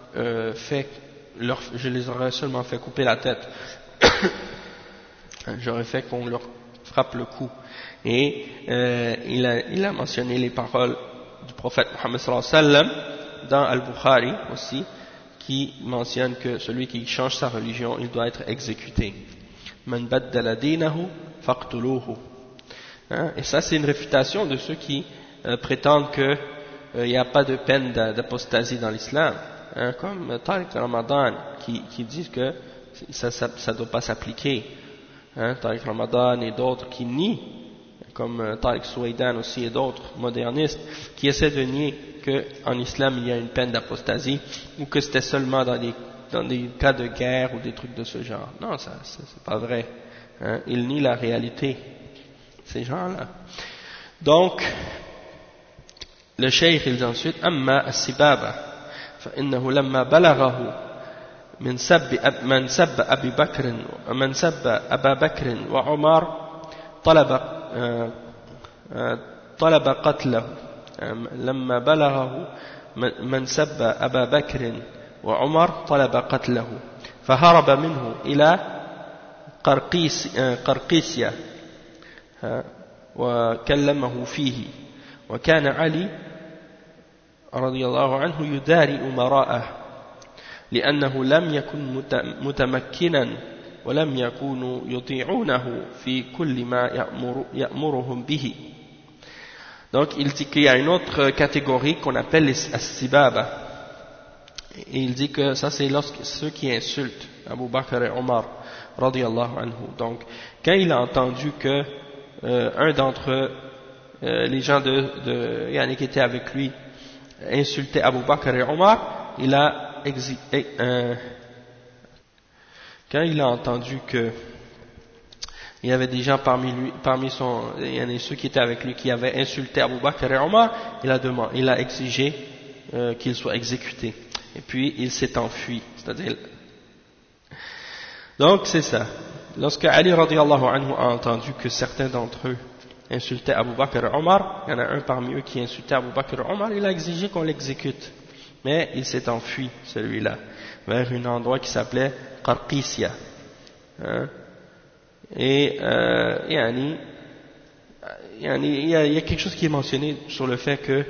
je les aurais seulement fait couper la tête. J'aurais fait qu'on leur frappe le cou. Et il a mentionné les paroles du prophète Muhammad sallallahu alayhi wa sallam dans Al-Bukhari aussi, qui mentionne que celui qui change sa religion, il doit être exécuté. Man baddala dinahu faqtuluhu. Et ça, c'est une réfutation de ceux qui prétendent qu'il n'y a pas de peine d'apostasie dans l'islam, comme Tariq Ramadan qui disent que ça ne doit pas s'appliquer, Tariq Ramadan et d'autres qui nient, comme Tariq Souaidan aussi et d'autres modernistes qui essaient de nier qu'en islam il y a une peine d'apostasie ou que c'était seulement dans des cas de guerre ou des trucs de ce genre. Non, ça c'est pas vrai. Ils nient la réalité, ces gens-là. Donc, le cheikh il dit ensuite Amma as-sibaba fa innahu lamma balaghahu من سب أبي بكر ومن سب أبا بكر وعمر طلب قتله لما بلغه من سب أبا بكر وعمر طلب قتله فهرب منه إلى قرقيسيا وكلمه فيه وكان علي رضي الله عنه يداري أمراءه لأنه لم يكن متمكنا ولم يكونوا يطيعونه في كل ما يأمرهم به. Donc il dit qu'il y a une autre catégorie qu'on appelle les as-sibaba. Et il dit que ça c'est ceux qui insultent Abu Bakr et Omar radiyallahu anhu. Donc quand il a entendu que un d'entre eux, les gens qui étaient avec lui insultaient Abu Bakr et Omar, quand il a entendu que il y avait des gens il y en a ceux qui étaient avec lui qui avaient insulté Abu Bakr et Omar, il a exigé qu'il soit exécuté. Et puis il s'est enfui. C'est-à-dire, donc c'est ça. Lorsque Ali radiyallahu anhu a entendu que certains d'entre eux insultaient Abu Bakr et Omar, il y en a un parmi eux qui insultait Abu Bakr et Omar, il a exigé qu'on l'exécute. Mais il s'est enfui, celui-là, vers un endroit qui s'appelait Qarqisya. Et il y a quelque chose qui est mentionné sur le fait que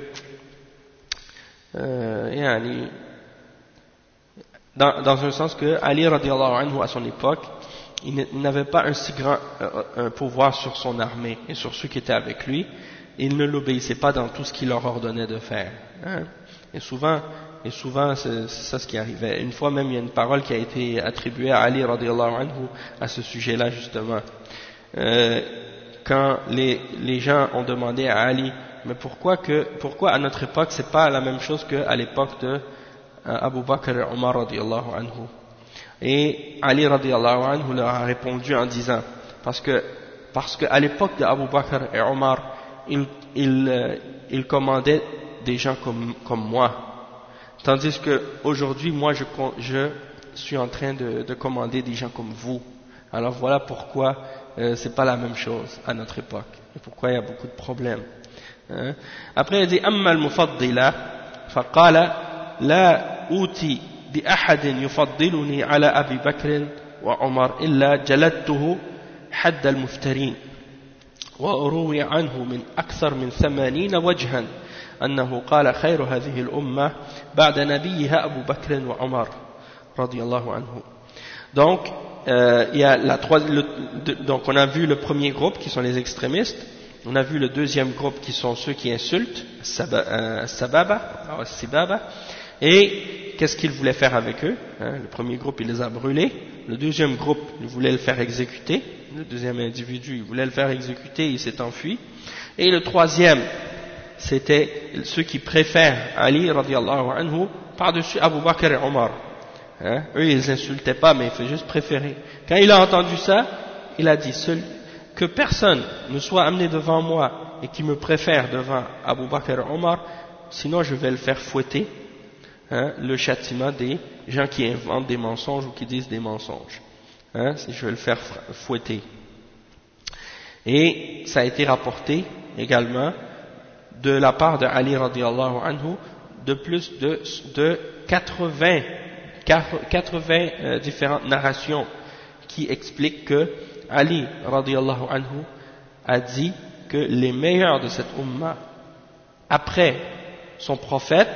dans un sens que Ali radiyallahu anhu à son époque, il n'avait pas un si grand un pouvoir sur son armée et sur ceux qui étaient avec lui, il ne l'obéissait pas dans tout ce qu'il leur ordonnait de faire. Et souvent c'est ça ce qui arrivait. Une fois même, il y a une parole qui a été attribuée à Ali radiyallahu anhu à ce sujet-là justement. Quand les gens ont demandé à Ali, mais pourquoi à notre époque c'est pas la même chose qu'à l'époque de Abu Bakr et Omar radiyallahu anhu. Et Ali radiyallahu anhu leur a répondu en disant, parce que à l'époque de Abu Bakr et Omar, ils commandaient des gens comme moi. Tandis que aujourd'hui, moi, je suis en train de commander des gens comme vous. Alors voilà pourquoi c'est pas la même chose à notre époque et pourquoi il y a beaucoup de problèmes. Après, il dit أما المفضلة فقال لا أوتي بأحد يفضلني على أبي بكر وعمر إلا جلدته حد المفترين وأروي عنه من أكثر من 80 وجها أنه قال خير هذه الأمة بعد نبيها أبو بكر وعمر رضي الله عنه. Donc il y a donc on a vu le premier groupe qui sont les extrémistes, on a vu le deuxième groupe qui sont ceux qui insultent Sibaba, et qu'est-ce qu'ils voulaient faire avec eux? Le premier groupe il les a brûlés, le deuxième groupe il voulait le faire exécuter, le deuxième individu il voulait le faire exécuter, il s'est enfui, et le troisième c'était ceux qui préfèrent Ali radiyallahu anhu par-dessus Abu Bakr et Omar. Eux ils insultaient pas mais il fait juste préférer. Quand il a entendu ça, il a dit que personne ne soit amené devant moi et qui me préfère devant Abu Bakr et Omar, sinon je vais le faire fouetter, le châtiment des gens qui inventent des mensonges ou qui disent des mensonges. Je vais le faire fouetter. Et ça a été rapporté également de la part de Ali radiyallahu anhu de plus de 80 différentes narrations qui expliquent que Ali radiyallahu anhu a dit que les meilleurs de cette umma après son prophète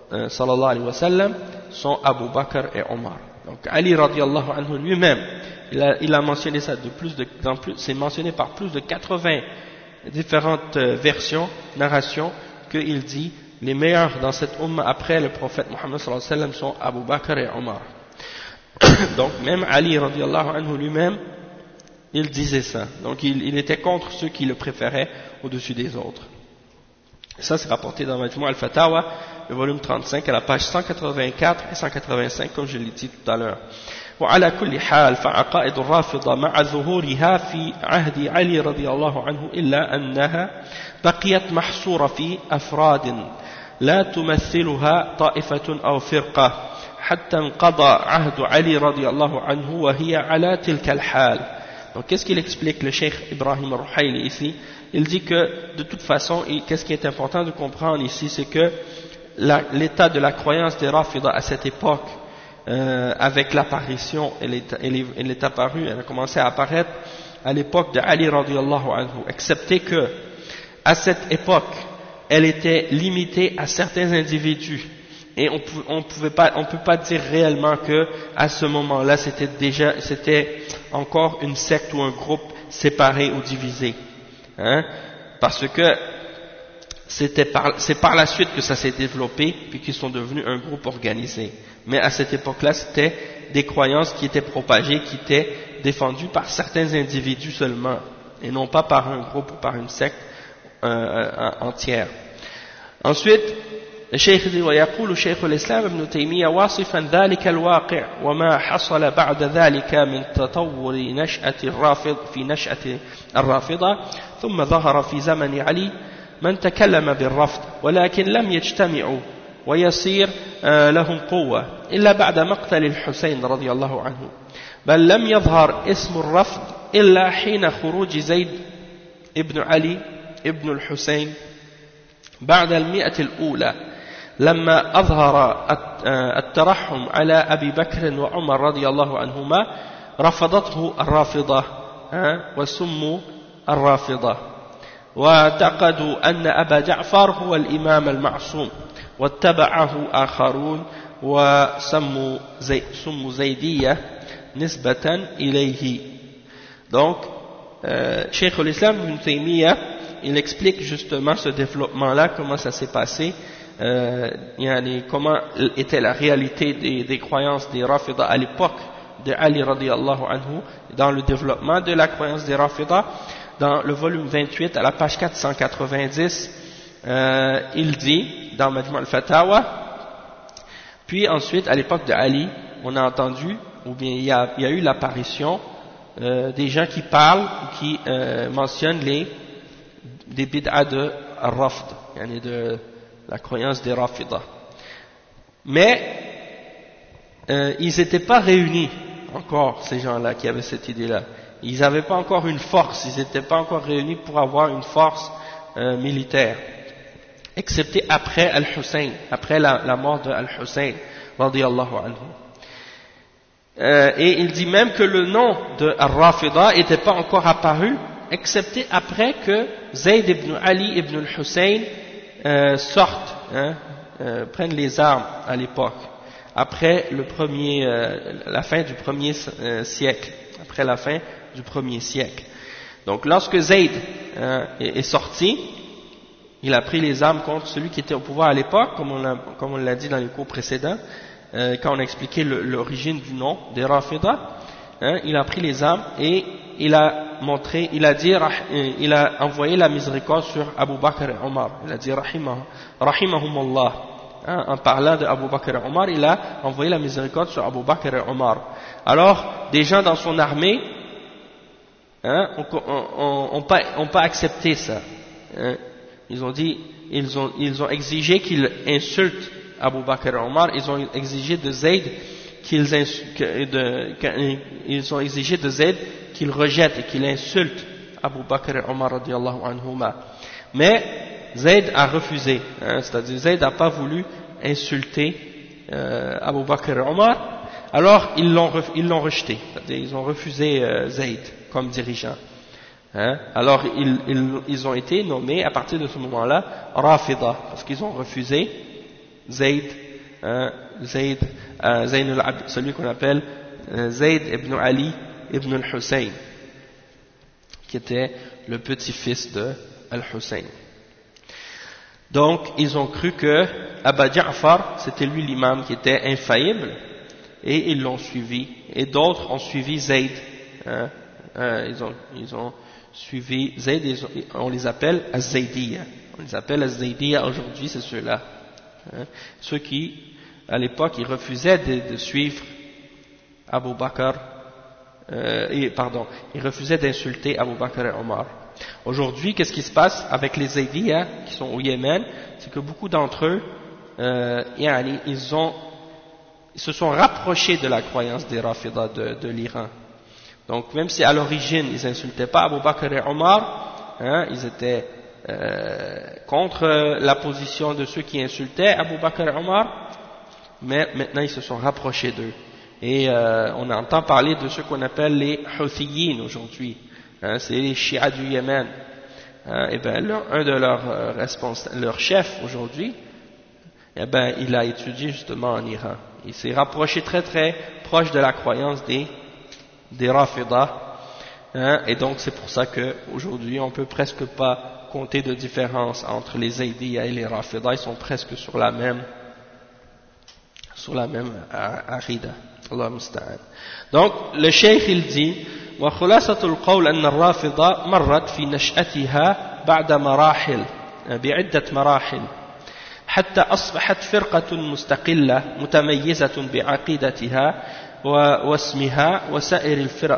sallallahu alayhi wa sallam sont Abu Bakr et Omar. Donc Ali radiyallahu anhu lui-même il a mentionné ça c'est mentionné par plus de 80 différentes versions, narrations, qu'il dit les meilleurs dans cette umma après le prophète Mohammed sallallahu alayhi wa sallam sont Abu Bakr et Omar. Donc même Ali radiallahu anhu lui-même, il disait ça. Donc il était contre ceux qui le préféraient au-dessus des autres. Ça c'est rapporté dans Majmou' al-Fatawa, le volume 35, à la page 184 et 185, comme je l'ai dit tout à l'heure. وعلى كل حال فعقائد الرافضة مع ظهورها في عهد علي رضي الله عنه إلا أنها بقيت محصورة في أفراد لا تمثلها طائفة أو فرقة حتى انقضى عهد علي رضي الله عنه وهي على تلك الحال. Donc qu'est-ce qu'il explique le Cheikh Ibrahim al-Ruhayli ici? Il dit que de toute façon, qu'est-ce qui est important de comprendre ici, c'est que l'état de la croyance des Rafida à cette époque, avec l'apparition, elle est apparue, elle a commencé à apparaître à l'époque de Ali radiallahu anhu, excepté que à cette époque, elle était limitée à certains individus. Et on peut pas dire réellement que à ce moment-là c'était encore une secte ou un groupe séparé ou divisé, hein? Parce que c'est par la suite que ça s'est développé puis qu'ils sont devenus un groupe organisé. Mais à cette époque-là, c'était des croyances qui étaient propagées, qui étaient défendues par certains individus seulement, et non pas par un groupe ou par une secte entière. Ensuite, الشيخ ويقول شيخ الإسلام ابن تيمية واصفا ذلك الواقع وما حصل بعد ذلك من تطور نشأة الرافضة ثم ظهر في زمن علي من تكلم بالرفض ولكن لم يجتمعوا ويصير لهم قوة إلا بعد مقتل الحسين رضي الله عنه بل لم يظهر اسم الرفض إلا حين خروج زيد ابن علي ابن الحسين بعد 100 الأولى لما أظهر الترحم على أبي بكر وعمر رضي الله عنهما رفضته الرافضة وسموا الرافضة واعتقدوا أن أبا جعفر هو الإمام المعصوم واتبعه آخرون وسموا زيدية نسبة إليه. Donc Cheikh al-Islam Ibn Taymiyyah, il explique justement ce développement-là, comment ça s'est passé, comment était la réalité des croyances des Rafida à l'époque de Ali radiyallahu anhu, dans le développement de la croyance des Rafida. Dans le volume 28, à la page 490, il dit, dans Majmou' al-Fatawa, puis ensuite, à l'époque de Ali, on a entendu, ou bien il y a eu l'apparition des gens qui parlent, ou qui mentionnent des bid'ah de Rafd, de la croyance des Rafida. Mais ils n'étaient pas réunis encore, ces gens-là qui avaient cette idée-là. Ils n'avaient pas encore une force, ils n'étaient pas encore réunis pour avoir une force militaire, excepté après Al-Hussein, après la mort de Al-Hussein radiyallahu anhu. Et il dit même que le nom de Al-Rafida n'était pas encore apparu, excepté après que Zayd ibn Ali ibn al-Hussein sortent, prennent les armes à l'époque, après la fin du premier siècle, après la fin du premier siècle. Donc lorsque Zayd est sorti, il a pris les armes contre celui qui était au pouvoir à l'époque, comme on l'a dit dans les cours précédents, quand on a expliqué l'origine du nom des Rafida, il a pris les armes et il a envoyé la miséricorde sur Abu Bakr et Omar. Il a dit Rahimahumullah. En parlant de Abu Bakr et Omar, il a envoyé la miséricorde sur Abu Bakr et Omar. Alors, des gens dans son armée ont pas accepté ça. Ils ont exigé qu'il insulte Abu Bakr et Omar. Ils ont exigé de Zayd qu'il rejette et qu'il insulte Abu Bakr et Omar radiyallahu anhuma. Mais Zayd a refusé, c'est-à-dire Zayd n'a pas voulu insulter Abu Bakr et Omar. Alors ils l'ont rejeté, c'est-à-dire ils ont refusé Zayd comme dirigeant. Alors ils ont été nommés à partir de ce moment-là Rafida, parce qu'ils ont refusé Zayd, celui qu'on appelle Zayd ibn Ali ibn al-Hussein, qui était le petit-fils de Al-Hussein. Donc, ils ont cru que Aba Ja'far, c'était lui l'imam qui était infaillible, et ils l'ont suivi. Et d'autres ont suivi Zayd. Hein, ils ont suivi Zayd, on les appelle Az-Zaydiyya. On les appelle Az-Zaydiyya aujourd'hui, c'est ceux-là. Hein, ceux qui, à l'époque, ils refusaient de suivre Abu Bakr, ils refusaient d'insulter Abu Bakr et Omar. Aujourd'hui, qu'est-ce qui se passe avec les Zaydiyya qui sont au Yémen? C'est que beaucoup d'entre eux, ils se sont rapprochés de la croyance des Rafida de l'Iran. Donc, même si à l'origine ils insultaient pas Abu Bakr et Omar, hein, ils étaient contre la position de ceux qui insultaient Abu Bakr et Omar, mais maintenant ils se sont rapprochés d'eux. Et on entend parler de ceux qu'on appelle les Houthiyyin aujourd'hui. Hein, c'est les Shia du Yémen. Hein, et ben un de leurs chefs aujourd'hui, eh ben il a étudié justement en Iran. Il s'est rapproché très très proche de la croyance des Rafida. Hein, et donc c'est pour ça que aujourd'hui on peut presque pas compter de différence entre les Zaydiyya et les Rafida. Ils sont presque sur la même aqida. Allah musta'an. Donc le cheikh il dit وخلاصة القول أن الرافضة مرت في نشأتها بعد مراحل بعدة مراحل حتى أصبحت فرقة مستقلة متميزة بعقيدتها واسمها وسائر الفرق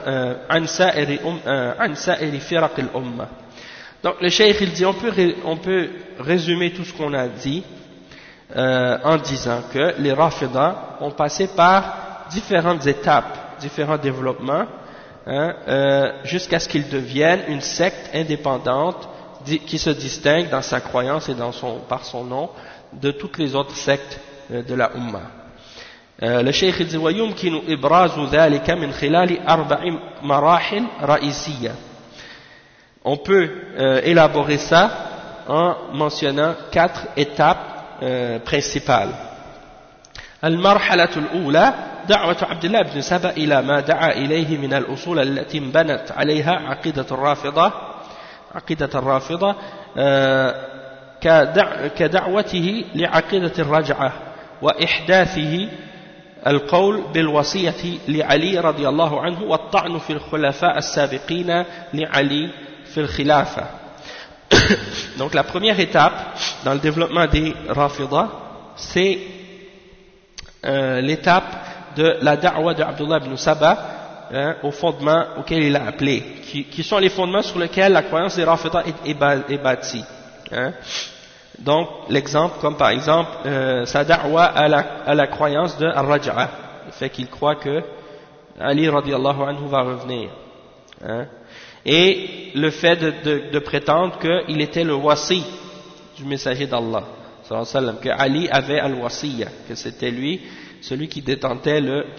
عن سائر فرق الأمة. Donc le cheikh il dit on peut résumer tout ce qu'on a dit en disant que les Rafida ont passé par différentes étapes, différents développements, jusqu'à ce qu'ils deviennent une secte indépendante qui se distingue dans sa croyance et par son nom de toutes les autres sectes de la Ummah. Le cheikh dit ويمكن إبراز ذلك من خلال 4 مراحل رئيسية. On peut élaborer ça en mentionnant 4 étapes principales. المرحلة الأولى دعوة عبد الله بن سبأ إلى ما دعا إليه من الأصول التي انبنت عليها عقيدة الرافضة كدعوته لعقيدة الرجعة وإحداثه القول بالوصية لعلي رضي الله عنه والطعن في الخلفاء السابقين لعلي في الخلافة. Donc la première étape dans le développement des Rafida, c'est l'étape de la da'wa de Abdullah ibn Saba, au fondement auquel il a appelé, qui sont les fondements sur lesquels la croyance des Rafida est bâtie. Hein. Donc l'exemple, comme par exemple sa da'wa à la croyance de Ar-Raj'a, le fait qu'il croit que Ali radiallahu anhu va revenir. Hein. Et le fait de prétendre qu'il était le wasi du messager d'Allah, que Ali avait al-wasiyya, que c'était lui, celui qui détenait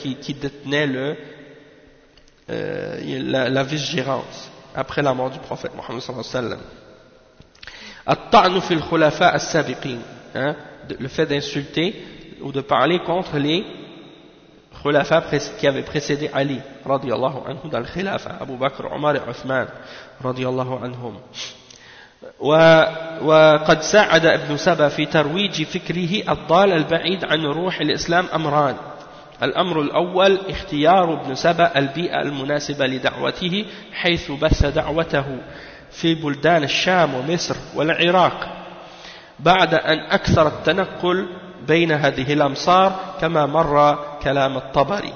la vice-gérance après la mort du prophète Mohammed sallallahu alayhi wa sallam. At-ta'nu fil khulafa as-sabiqin, le fait d'insulter ou de parler contre les khulafa qui avaient précédé Ali radiyallahu anhu dans le khilafa, Abu Bakr, Omar et Uthman radiyallahu anhum. وقد ساعد ابن سبأ في ترويج فكره الضال البعيد عن روح الإسلام أمران. الأمر الأول اختيار ابن سبأ البيئة المناسبة لدعوته حيث بث دعوته في بلدان الشام ومصر والعراق بعد أن أكثر التنقل بين هذه الأمصار كما مر كلام الطبري.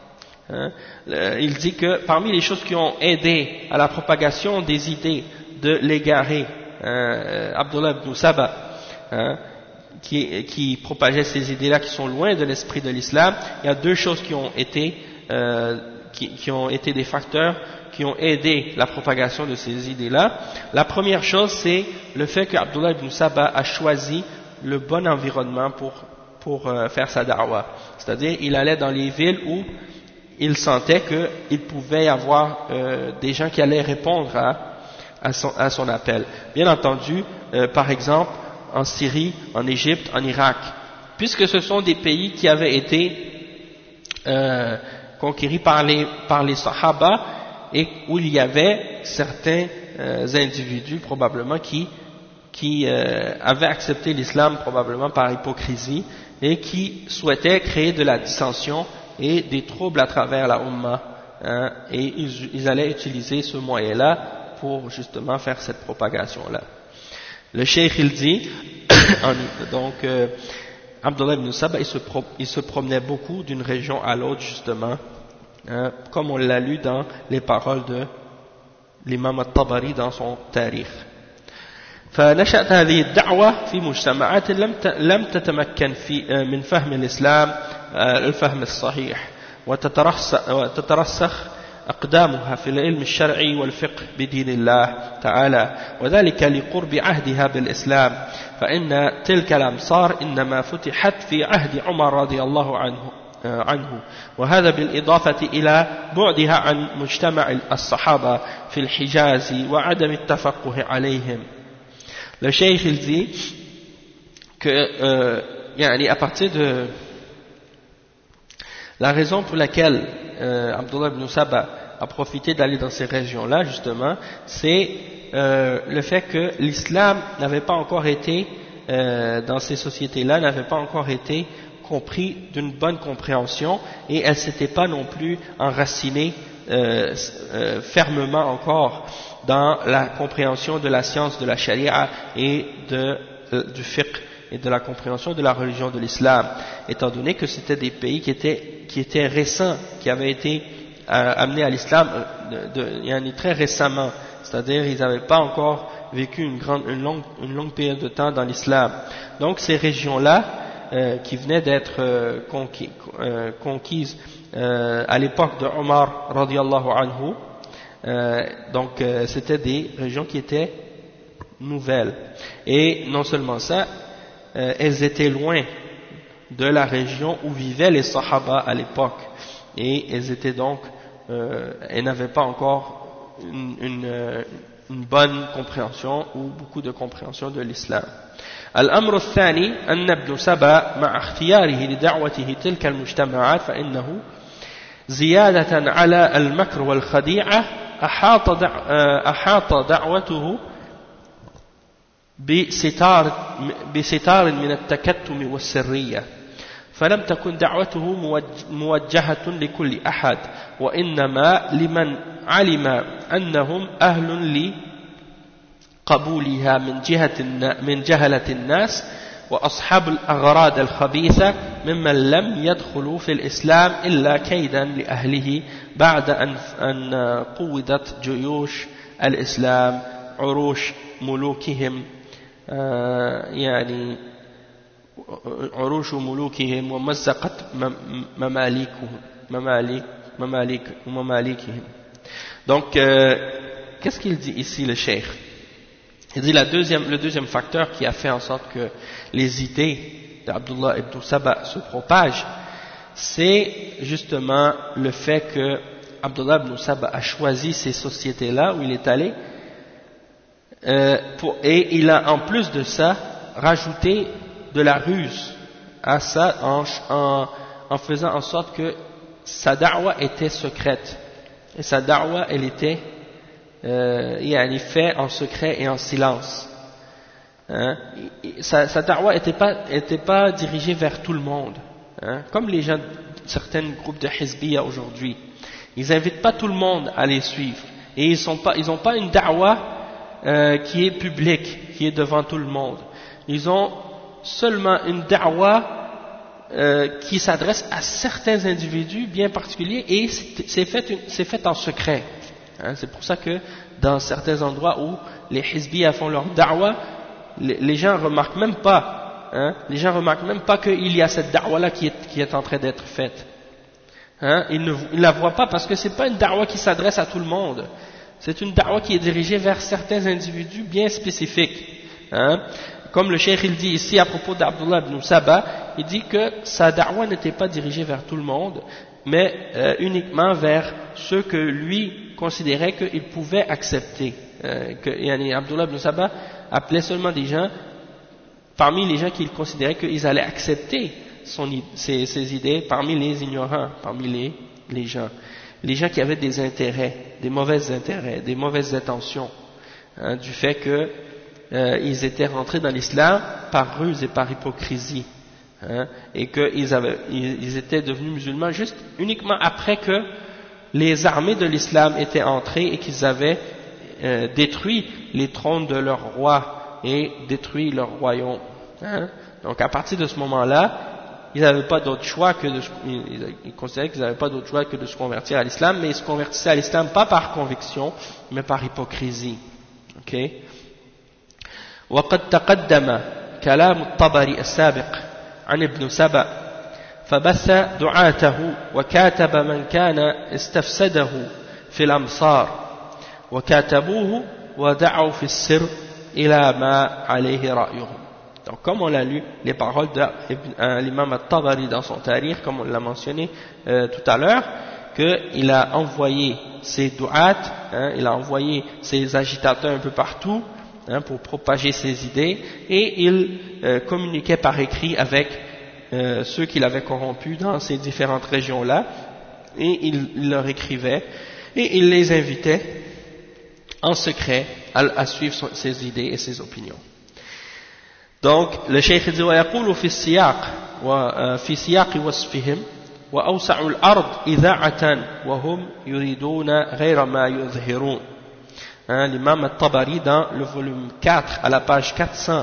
Il dit que parmi les choses qui ont aidé à la propagation des idées de l'égaré Abdullah ibn Saba, qui propageait ces idées-là qui sont loin de l'esprit de l'islam, il y a 2 choses qui ont été des facteurs qui ont aidé la propagation de ces idées-là. La première chose, c'est le fait que Abdullah ibn Saba a choisi le bon environnement pour faire sa da'wa. C'est-à-dire, il allait dans les villes où il sentait qu'il pouvait y avoir des gens qui allaient répondre à son appel. Bien entendu, par exemple, en Syrie, en Égypte, en Irak, puisque ce sont des pays qui avaient été conquérie par les Sahaba, et où il y avait certains individus probablement qui avaient accepté l'islam probablement par hypocrisie et qui souhaitaient créer de la dissension et des troubles à travers la Ummah, hein, et ils allaient utiliser ce moyen-là pour justement faire cette propagation-là. Le cheikh il dit, donc Abdullah ibn Saba il se promenait beaucoup d'une région à l'autre justement, hein, comme on l'a lu dans les paroles de l'imam al-Tabari dans son Tarikh. فنشأت هذه الدعوة في مجتمعات لم تتمكن من فهم الإسلام الفهم الصحيح وتترسخ أقدامها في العلم الشرعي والفقه بدين الله تعالى، وذلك لقرب عهدها بالإسلام، فإن تلك الأمصار إنما فتحت في عهد عمر رضي الله عنه، وهذا بالإضافة إلى بعدها عن مجتمع الصحابة في الحجاز وعدم التفقه عليهم. Le cheikh il dit que à partir de la raison pour laquelle Abdullah ibn Saba a profité d'aller dans ces régions-là justement, c'est le fait que l'islam n'avait pas encore été dans ces sociétés-là, n'avait pas encore été compris d'une bonne compréhension, et elle s'était pas non plus enracinée fermement encore dans la compréhension de la science de la charia et du fiqh et de la compréhension de la religion de l'islam, étant donné que c'était des pays qui étaient récents, qui avaient été amenés à l'islam très récemment, c'est-à-dire ils n'avaient pas encore vécu une longue période de temps dans l'islam. Donc ces régions-là qui venaient d'être conquises à l'époque de Omar radiyallahu anhu, donc c'était des régions qui étaient nouvelles, et non seulement ça, elles étaient loin de la région où vivaient les Sahaba à l'époque, et elles étaient donc elles n'avaient pas encore une bonne compréhension ou beaucoup de compréhension de l'islam. الأمر الثاني أن ابن سبا مع اختياره لدعوته تلك المجتمعات فإنه زيادة على المكر والخديعة أحاط دعوته بستار من التكتم والسرية، فلم تكن دعوته موجهة لكل أحد، وإنما لمن علم أنهم أهل لقبولها من جهلة الناس وأصحاب الأغراض الخبيثة ممن لم يدخلوا في الإسلام إلا كيدا لأهله بعد أن قوضت جيوش الإسلام عروش ملوكهم عروش ملوكهم ومزقت مماليكهم. Donc qu'est-ce qu'il dit ici le cheikh? Il dit le deuxième facteur qui a fait en sorte que les idées d'Abdullah ibn Saba se propagent, c'est justement le fait que Abdullah ibn Saba a choisi ces sociétés-là où il est allé, et il a en plus de ça rajouté de la ruse à ça en faisant en sorte que sa da'wa était secrète, et sa da'wa elle était fait en secret et en silence, hein. Sa da'wa était pas dirigée vers tout le monde, hein, comme les gens, certains groupes de Hizbiyya aujourd'hui, ils invitent pas tout le monde à les suivre, et ils ont pas une da'wa qui est publique, qui est devant tout le monde. Ils ont seulement une da'wa qui s'adresse à certains individus bien particuliers, et c'est fait en secret, hein. C'est pour ça que dans certains endroits où les Hizbiyya font leur da'wa, les gens remarquent même pas, hein, les gens remarquent même pas qu'il y a cette da'wa là qui est en train d'être faite, hein. Ils ne la voient pas parce que c'est pas une da'wa qui s'adresse à tout le monde, c'est une da'wa qui est dirigée vers certains individus bien spécifiques, hein. Comme le cheikh il dit ici à propos d'Abdullah ibn Saba, il dit que sa da'wa n'était pas dirigée vers tout le monde, mais uniquement vers ceux que lui considérait qu'il pouvait accepter. Abdullah ibn Saba appelait seulement des gens, parmi les gens qu'il considérait qu'ils allaient accepter ses idées, parmi les ignorants, parmi les gens qui avaient des intérêts, des mauvaises intentions, hein, du fait que ils étaient rentrés dans l'islam par ruse et par hypocrisie, hein, et qu'ils étaient devenus musulmans juste uniquement après que les armées de l'islam étaient entrées et qu'ils avaient détruit les trônes de leurs rois et détruit leur royaume, hein. Donc à partir de ce moment-là, ils n'avaient pas d'autre choix que ils considéraient qu'ils n'avaient pas d'autre choix que de se convertir à l'islam, mais ils se convertissaient à l'islam pas par conviction, mais par hypocrisie. Ok. وقد تقدم كلام الطبري السابق عن ابن سبأ فبث دعاته وكاتب من كان استفسده في الأمصار وكاتبوه ودعوا في السر إلى ما عليه رأيهم. Donc, comme on l'a lu, les paroles de l'imam al-Tabari dans son tarikh, comme on l'a mentionné tout à l'heure, qu'il a envoyé ses du'at, hein, il a envoyé ses agitateurs un peu partout, hein, pour propager ses idées, et il communiquait par écrit avec ceux qu'il avait corrompus dans ces différentes régions-là, et il leur écrivait, et il les invitait en secret à suivre ses idées et ses opinions. Donc, le cheikh dit ويقول في السياق وفي سياق وصفهم وأوسع الأرض إذاعة وهم يريدون غير ما يظهرون. L'imam al-Tabari dans le volume 4 à la page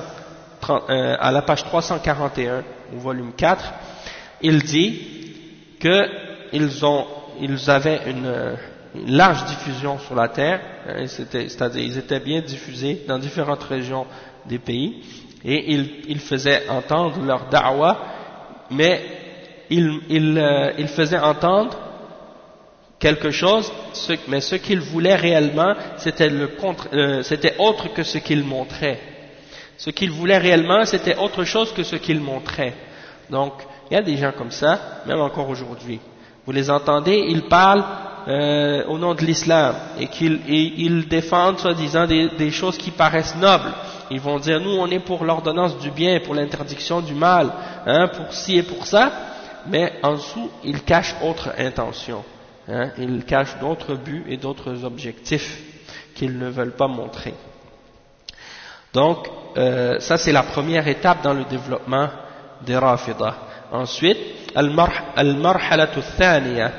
341 au volume 4, il dit que ils avaient une large diffusion sur la terre, hein, c'est-à-dire ils étaient bien diffusés dans différentes régions des pays, et ils faisaient entendre leur da'wa, mais ils faisaient entendre quelque chose, mais ce qu'ils voulaient réellement, c'était autre que ce qu'ils montraient. Ce qu'ils voulaient réellement, c'était autre chose que ce qu'ils montraient. Donc, il y a des gens comme ça, même encore aujourd'hui. Vous les entendez, ils parlent au nom de l'islam, et ils défendent, soi-disant, des choses qui paraissent nobles. Ils vont dire, nous, on est pour l'ordonnance du bien, pour l'interdiction du mal, hein, pour ci et pour ça, mais en dessous, ils cachent autre intention. Hein, ils cachent d'autres buts et d'autres objectifs qu'ils ne veulent pas montrer. Donc, ça c'est la première étape dans le développement des Rafidah. Ensuite, المرحلة الثانية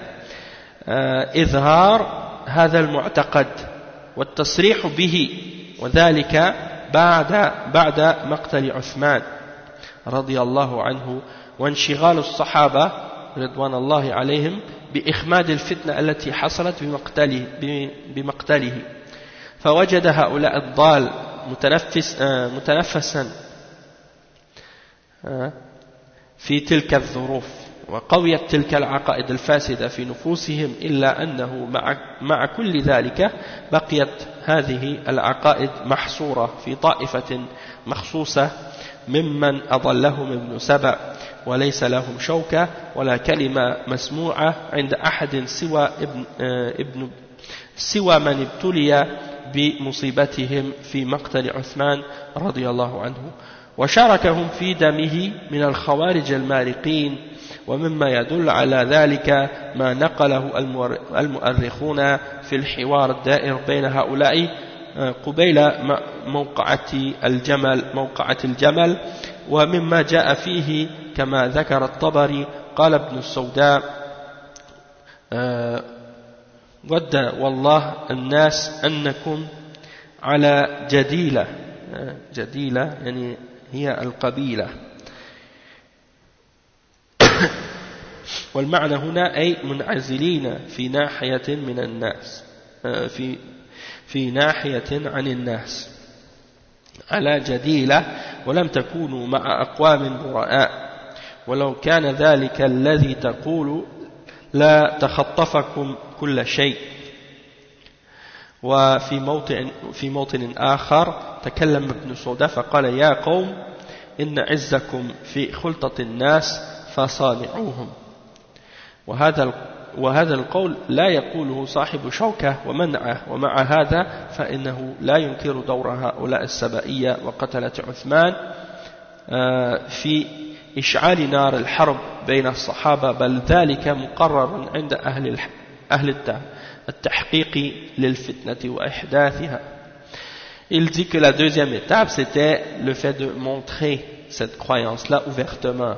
إظهار هذا المعتقد والتصريح به، وذلك بعد مقتل عثمان رضي الله عنه وانشغال الصحابة رضوان الله عليهم بإخماد الفتنة التي حصلت بمقتله، فوجد هؤلاء الضال متنفسا في تلك الظروف، وقويت تلك العقائد الفاسدة في نفوسهم، إلا أنه مع كل ذلك بقيت هذه العقائد محصورة في طائفة مخصوصة ممن أضلهم ابن سبأ، وليس لهم شوكة ولا كلمة مسموعة عند أحد سوى من ابتلي بمصيبتهم في مقتل عثمان رضي الله عنه، وشاركهم في دمه من الخوارج المارقين. ومما يدل على ذلك ما نقله المؤرخون في الحوار الدائر بين هؤلاء قبيل موقعة الجمل، ومما جاء فيه كما ذكر الطبري قال ابن السوداء ود والله الناس أنكم على جديلة يعني هي القبيلة، والمعنى هنا أي منعزلين في ناحية من الناس، في ناحية عن الناس على جديلة، ولم تكونوا مع أقوام براء، ولو كان ذلك الذي تقول لا تخطفكم كل شيء. وفي موطن آخر تكلم ابن سودة فقال يا قوم إن عزكم في خلطة الناس فصانعوهم. وهذا القول لا يقوله صاحب شوكة ومنعه، ومع هذا فإنه لا ينكر دور هؤلاء السبائية وقتلة عثمان في إشعال نار الحرب بين الصحابة بل ذلك مقرر عند أهل التحقيق للفتنة وإحداثها. Il dit que la deuxième étape c'était le fait de montrer cette croyance-là ouvertement.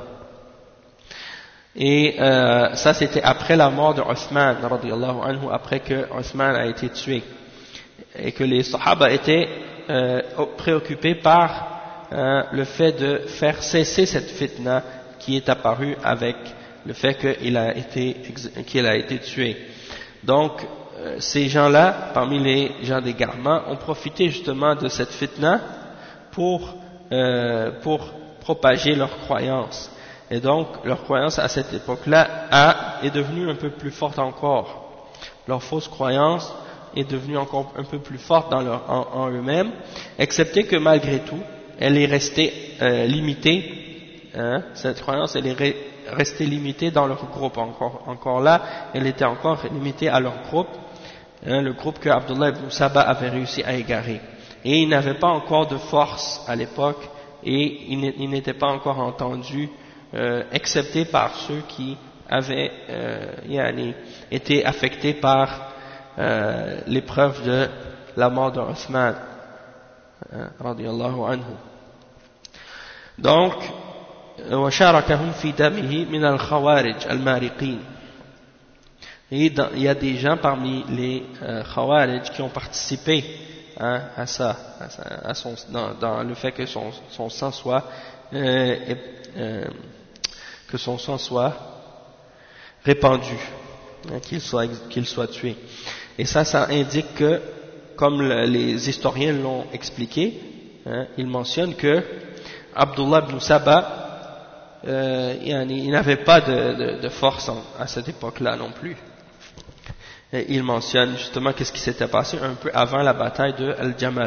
Et ça c'était après la mort de Othman radiyallahu anhu, après que Othman a été tué et que les Sahaba étaient préoccupés par le fait de faire cesser cette fitna qui est apparue avec le fait qu'il a été tué. Donc ces gens-là, parmi les gens d'égarement, ont profité justement de cette fitna pour propager leur croyance. Et donc leur croyance à cette époque-là est devenue un peu plus forte encore. Leur fausse croyance est devenue encore un peu plus forte en eux-mêmes, excepté que malgré tout, elle est restée limitée, cette croyance elle est restée limitée dans leur groupe, encore là, elle était encore limitée à leur groupe, le groupe que Abdullah ibn Saba avait réussi à égarer. Et il n'avait pas encore de force à l'époque, et il n'était pas encore entendu, excepté par ceux qui avaient été affectés par l'épreuve de la mort de Othman radiyallahu anhu. Donc وشاركهم في دمه من الخوارج المارقين. Et il y a des gens parmi les Khawarij qui ont participé à ça, dans le fait que son sang soit répandu, qu'il soit tué. Et ça indique que, comme les historiens l'ont expliqué, ils mentionnent que Abdullah ibn Saba, il n'avait pas de force à cette époque-là non plus. Et il mentionne justement qu'est-ce qui s'était passé un peu avant la bataille de Al-Jamal.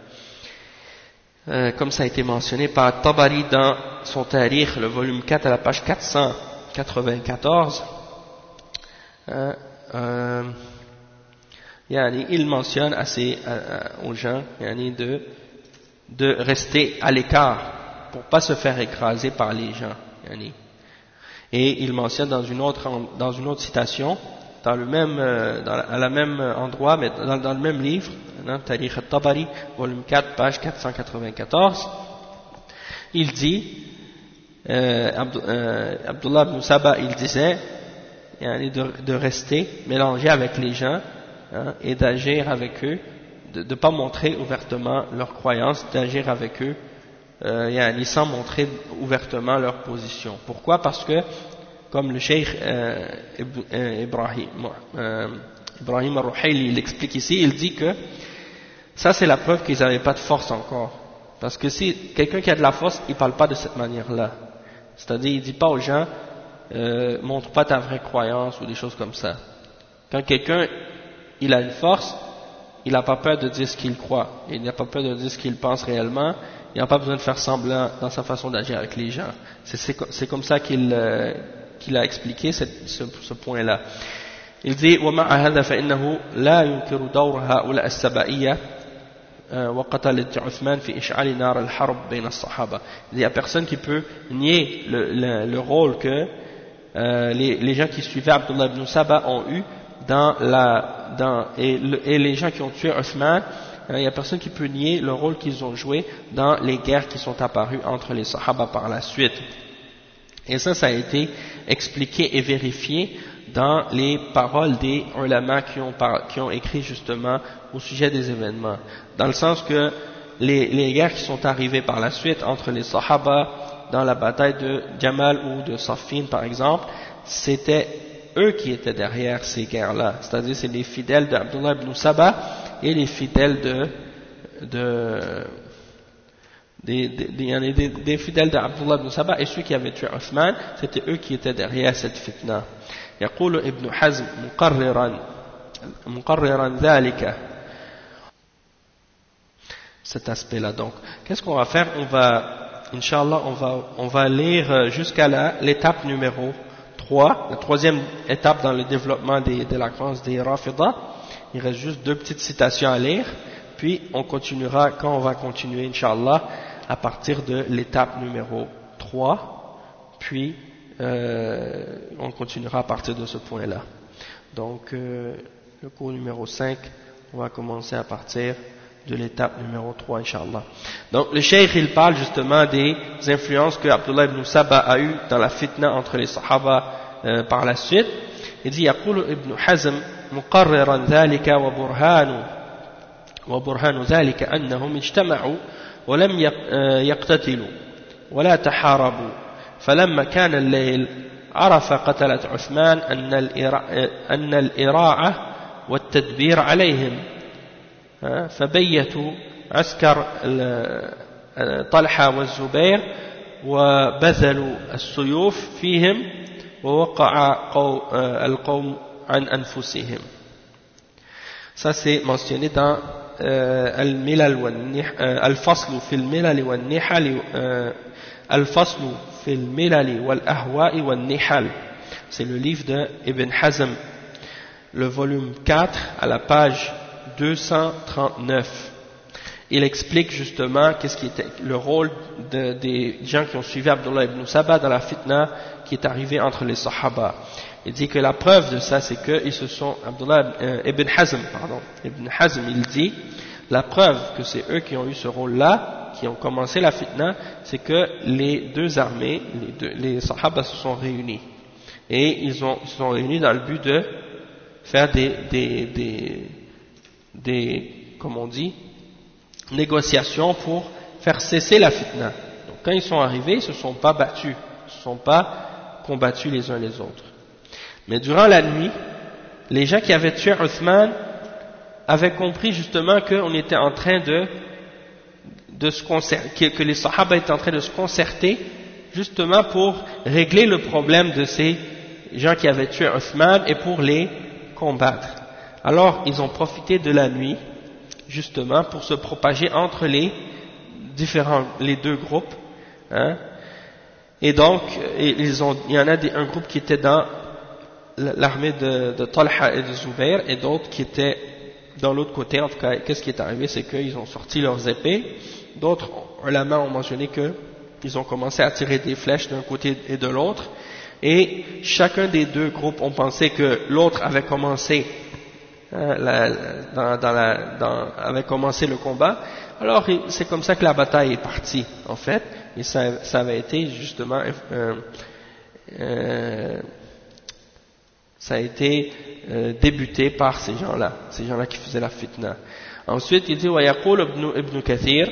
Comme ça a été mentionné par Tabari dans son Tarikh, le volume 4 à la page 494. Il mentionne aux gens de rester à l'écart pour pas se faire écraser par les gens. Et il mentionne dans une autre citation, à la même endroit, mais dans le même livre, Tarikh al-Tabari, volume 4, page 494, il dit, Abdullah ibn Saba, il disait, de rester mélangé avec les gens, et d'agir avec eux, de ne pas montrer ouvertement leur croyance, d'agir avec eux, sans montrer ouvertement leur position. Pourquoi? Parce que, comme le cheikh Ibrahim al-Ruhayli l'explique ici, il dit que ça c'est la preuve qu'ils n'avaient pas de force encore. Parce que si quelqu'un qui a de la force, il ne parle pas de cette manière-là. C'est-à-dire, il ne dit pas aux gens, montre pas ta vraie croyance ou des choses comme ça. Quand quelqu'un, il a une force, il n'a pas peur de dire ce qu'il croit, il n'a pas peur de dire ce qu'il pense réellement, il n'a pas besoin de faire semblant dans sa façon d'agir avec les gens. C'est comme ça qu'il a expliqué ce point-là. Il dit وَمَعَ هَذَا فَإِنَّهُ لَا يُنْكِرُ دَوْرَ هؤلاء السبائية وقتلة عثمان في إشعال نار الحرب بين الصحابة. Il n'y a personne qui peut nier le rôle que les gens qui suivaient Abdullah ibn Saba ont eu et les gens qui ont tué Othman, il n'y a personne qui peut nier le rôle qu'ils ont joué dans les guerres qui sont apparues entre les Sahaba par la suite. Et ça a été expliqué et vérifié dans les paroles des ulama qui ont écrit justement au sujet des événements. Dans le sens que les guerres qui sont arrivées par la suite entre les Sahaba dans la bataille de Jamal ou de Saffin par exemple, c'était eux qui étaient derrière ces guerres-là. C'est-à-dire c'est les fidèles d'Abdullah ibn Saba et les fidèles des fidèles d'Abdullah ibn Saba et ceux qui avaient tué Othman, c'était eux qui étaient derrière cette fitna. يقول ابن حزم مقررا ذلك. Cet aspect-là donc. Qu'est-ce qu'on va faire? Inch'Allah, on va lire jusqu'à l'étape numéro 3, la troisième étape dans le développement de la croyance des Rafida. Il reste juste 2 petites citations à lire, puis on continuera quand on va continuer, Inch'Allah, à partir de l'étape numéro 3 puis on continuera à partir de ce point-là. Donc le cours numéro 5, on va commencer à partir de l'étape numéro 3, Inch'Allah. Donc le cheikh, il parle justement des influences que Abdullah ibn Saba a eues dans la fitna entre les Sahaba par la suite. Il dit يقول ابن حزم مقررا ذلك وبرهان ذلك أنهم اجتمعوا ولم يقتتلوا ولا تحاربوا فلما كان الليل عرف قتلة عثمان أن الإراعة والتدبير عليهم فبيتوا عسكر طلحة والزبير وبذلوا السيوف فيهم ووقع القوم عن أنفسهم. Ça c'est mentionné dans الفصل في الملل والنحل الفصل في الملل والأهواء والنحل. C'est le livre de Ibn Hazm, le volume 4 à la page 239. Il explique justement qu'est-ce qui était le rôle des gens qui ont suivi Abdullah ibn Saba dans la fitna qui est arrivée entre les Sahaba. Il dit que la preuve de ça, c'est que ils se sont Ibn Hazm, il dit la preuve que c'est eux qui ont eu ce rôle-là, qui ont commencé la fitna, c'est que les deux armées, les Sahaba se sont réunis et ils se sont réunis dans le but de faire comme on dit, négociations pour faire cesser la fitna. Donc quand ils sont arrivés, ils ne se sont pas battus, ils ne se sont pas combattus les uns les autres. Mais durant la nuit, les gens qui avaient tué Uthman avaient compris justement qu'on était en train de se concerter, que les Sahaba étaient en train de se concerter justement pour régler le problème de ces gens qui avaient tué Uthman et pour les combattre. Alors ils ont profité de la nuit justement pour se propager entre les deux groupes, hein. Et donc il y en a un groupe qui était dans l'armée de Talha et de Zubayr et d'autres qui étaient dans l'autre côté. En tout cas, qu'est-ce qui est arrivé, c'est qu'ils ont sorti leurs épées. D'autres ulama ont mentionné qu'ils ont commencé à tirer des flèches d'un côté et de l'autre, et chacun des deux groupes ont pensé que l'autre avait commencé avait commencé le combat. Alors c'est comme ça que la bataille est partie en fait, et ça avait été justement ça a été débuté par ces gens-là qui faisaient la fitna. Ensuite il dit ويقول ابن كثير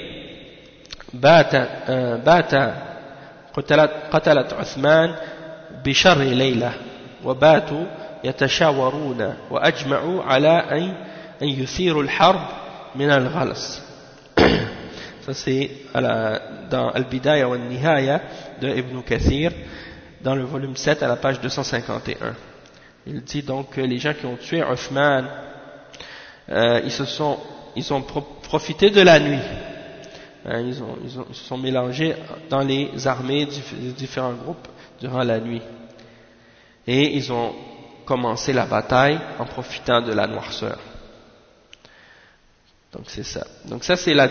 بات قتلة عثمان بشر ليلة وباتوا يتشاورون وأجمعوا على أن يثيروا الحرب من الغلس. Ça c'est dans Al-Bidaya wa Nihaya de Ibn Kathir, dans le volume 7 à la page 251. Il dit donc que les gens qui ont tué Uthman, ils ont profité de la nuit. Ils se sont mélangés dans les armées des différents groupes durant la nuit. Et ils ont commencé la bataille en profitant de la noirceur. Donc c'est ça. Donc ça c'est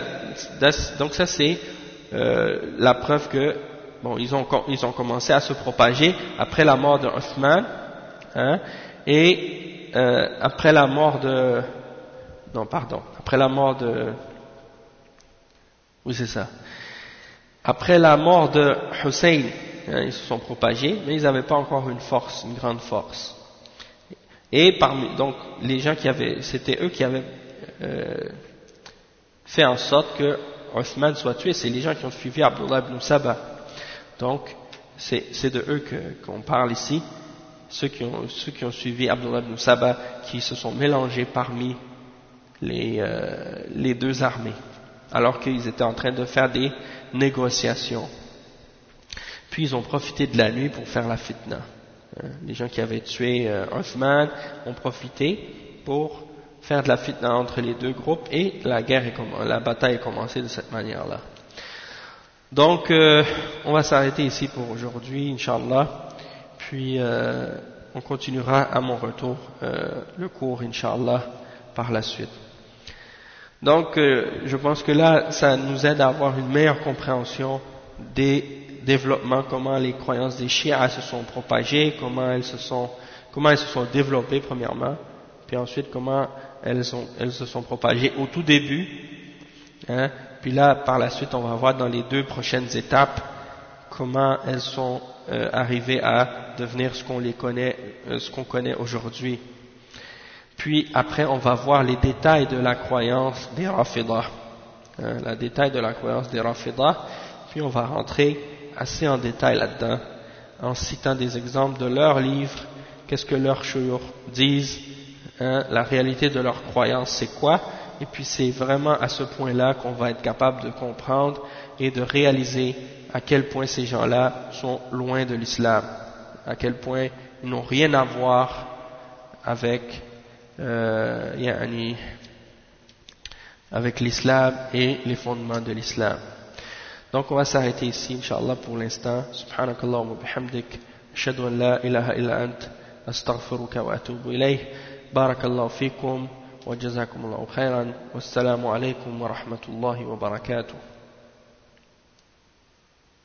la preuve que bon, ils ont commencé à se propager après la mort de Uthman, hein, et après la mort de après la mort de Hussein, hein, ils se sont propagés, mais ils n'avaient pas encore une grande force. Et donc les gens c'était eux qui avaient fait en sorte que Uthman soit tué. C'est les gens qui ont suivi Abdullah ibn Saba. Donc c'est de eux qu'on parle ici, ceux qui ont suivi Abdullah ibn Saba, qui se sont mélangés parmi les deux armées, alors qu'ils étaient en train de faire des négociations. Puis ils ont profité de la nuit pour faire la fitna. Les gens qui avaient tué Uthman ont profité pour faire de la fitna entre les deux groupes, et la bataille est commencée de cette manière-là. Donc on va s'arrêter ici pour aujourd'hui, Inch'Allah, puis on continuera à mon retour le cours, Inch'Allah, par la suite. Donc je pense que là ça nous aide à avoir une meilleure compréhension des développements, comment les croyances des chiites se sont propagées, comment elles se sont développées premièrement, puis ensuite comment elles se sont propagées au tout début, hein, puis là par la suite on va voir dans les 2 prochaines étapes comment elles sont arrivées à devenir ce qu'on connaît aujourd'hui. Puis après on va voir les détails de la croyance des Rafidah, le détail de la croyance des Rafidah, puis on va rentrer assez en détail là-dedans en citant des exemples de leurs livres, qu'est-ce que leurs shuyukh disent, hein, la réalité de leur croyance c'est quoi, et puis c'est vraiment à ce point-là qu'on va être capable de comprendre et de réaliser à quel point ces gens-là sont loin de l'islam, à quel point ils n'ont rien à voir avec l'islam et les fondements de l'islam. Donc on va s'arrêter ici, Inch'Allah, pour l'instant. Subhanakallahumma bihamdik, ashhadu an la ilaha illa ant, astaghfiruka wa atubu ilayh. Barakallahu fikum wa jazakumullahu khairan. Wassalamu alaykum wa rahmatullahi wa barakatuh.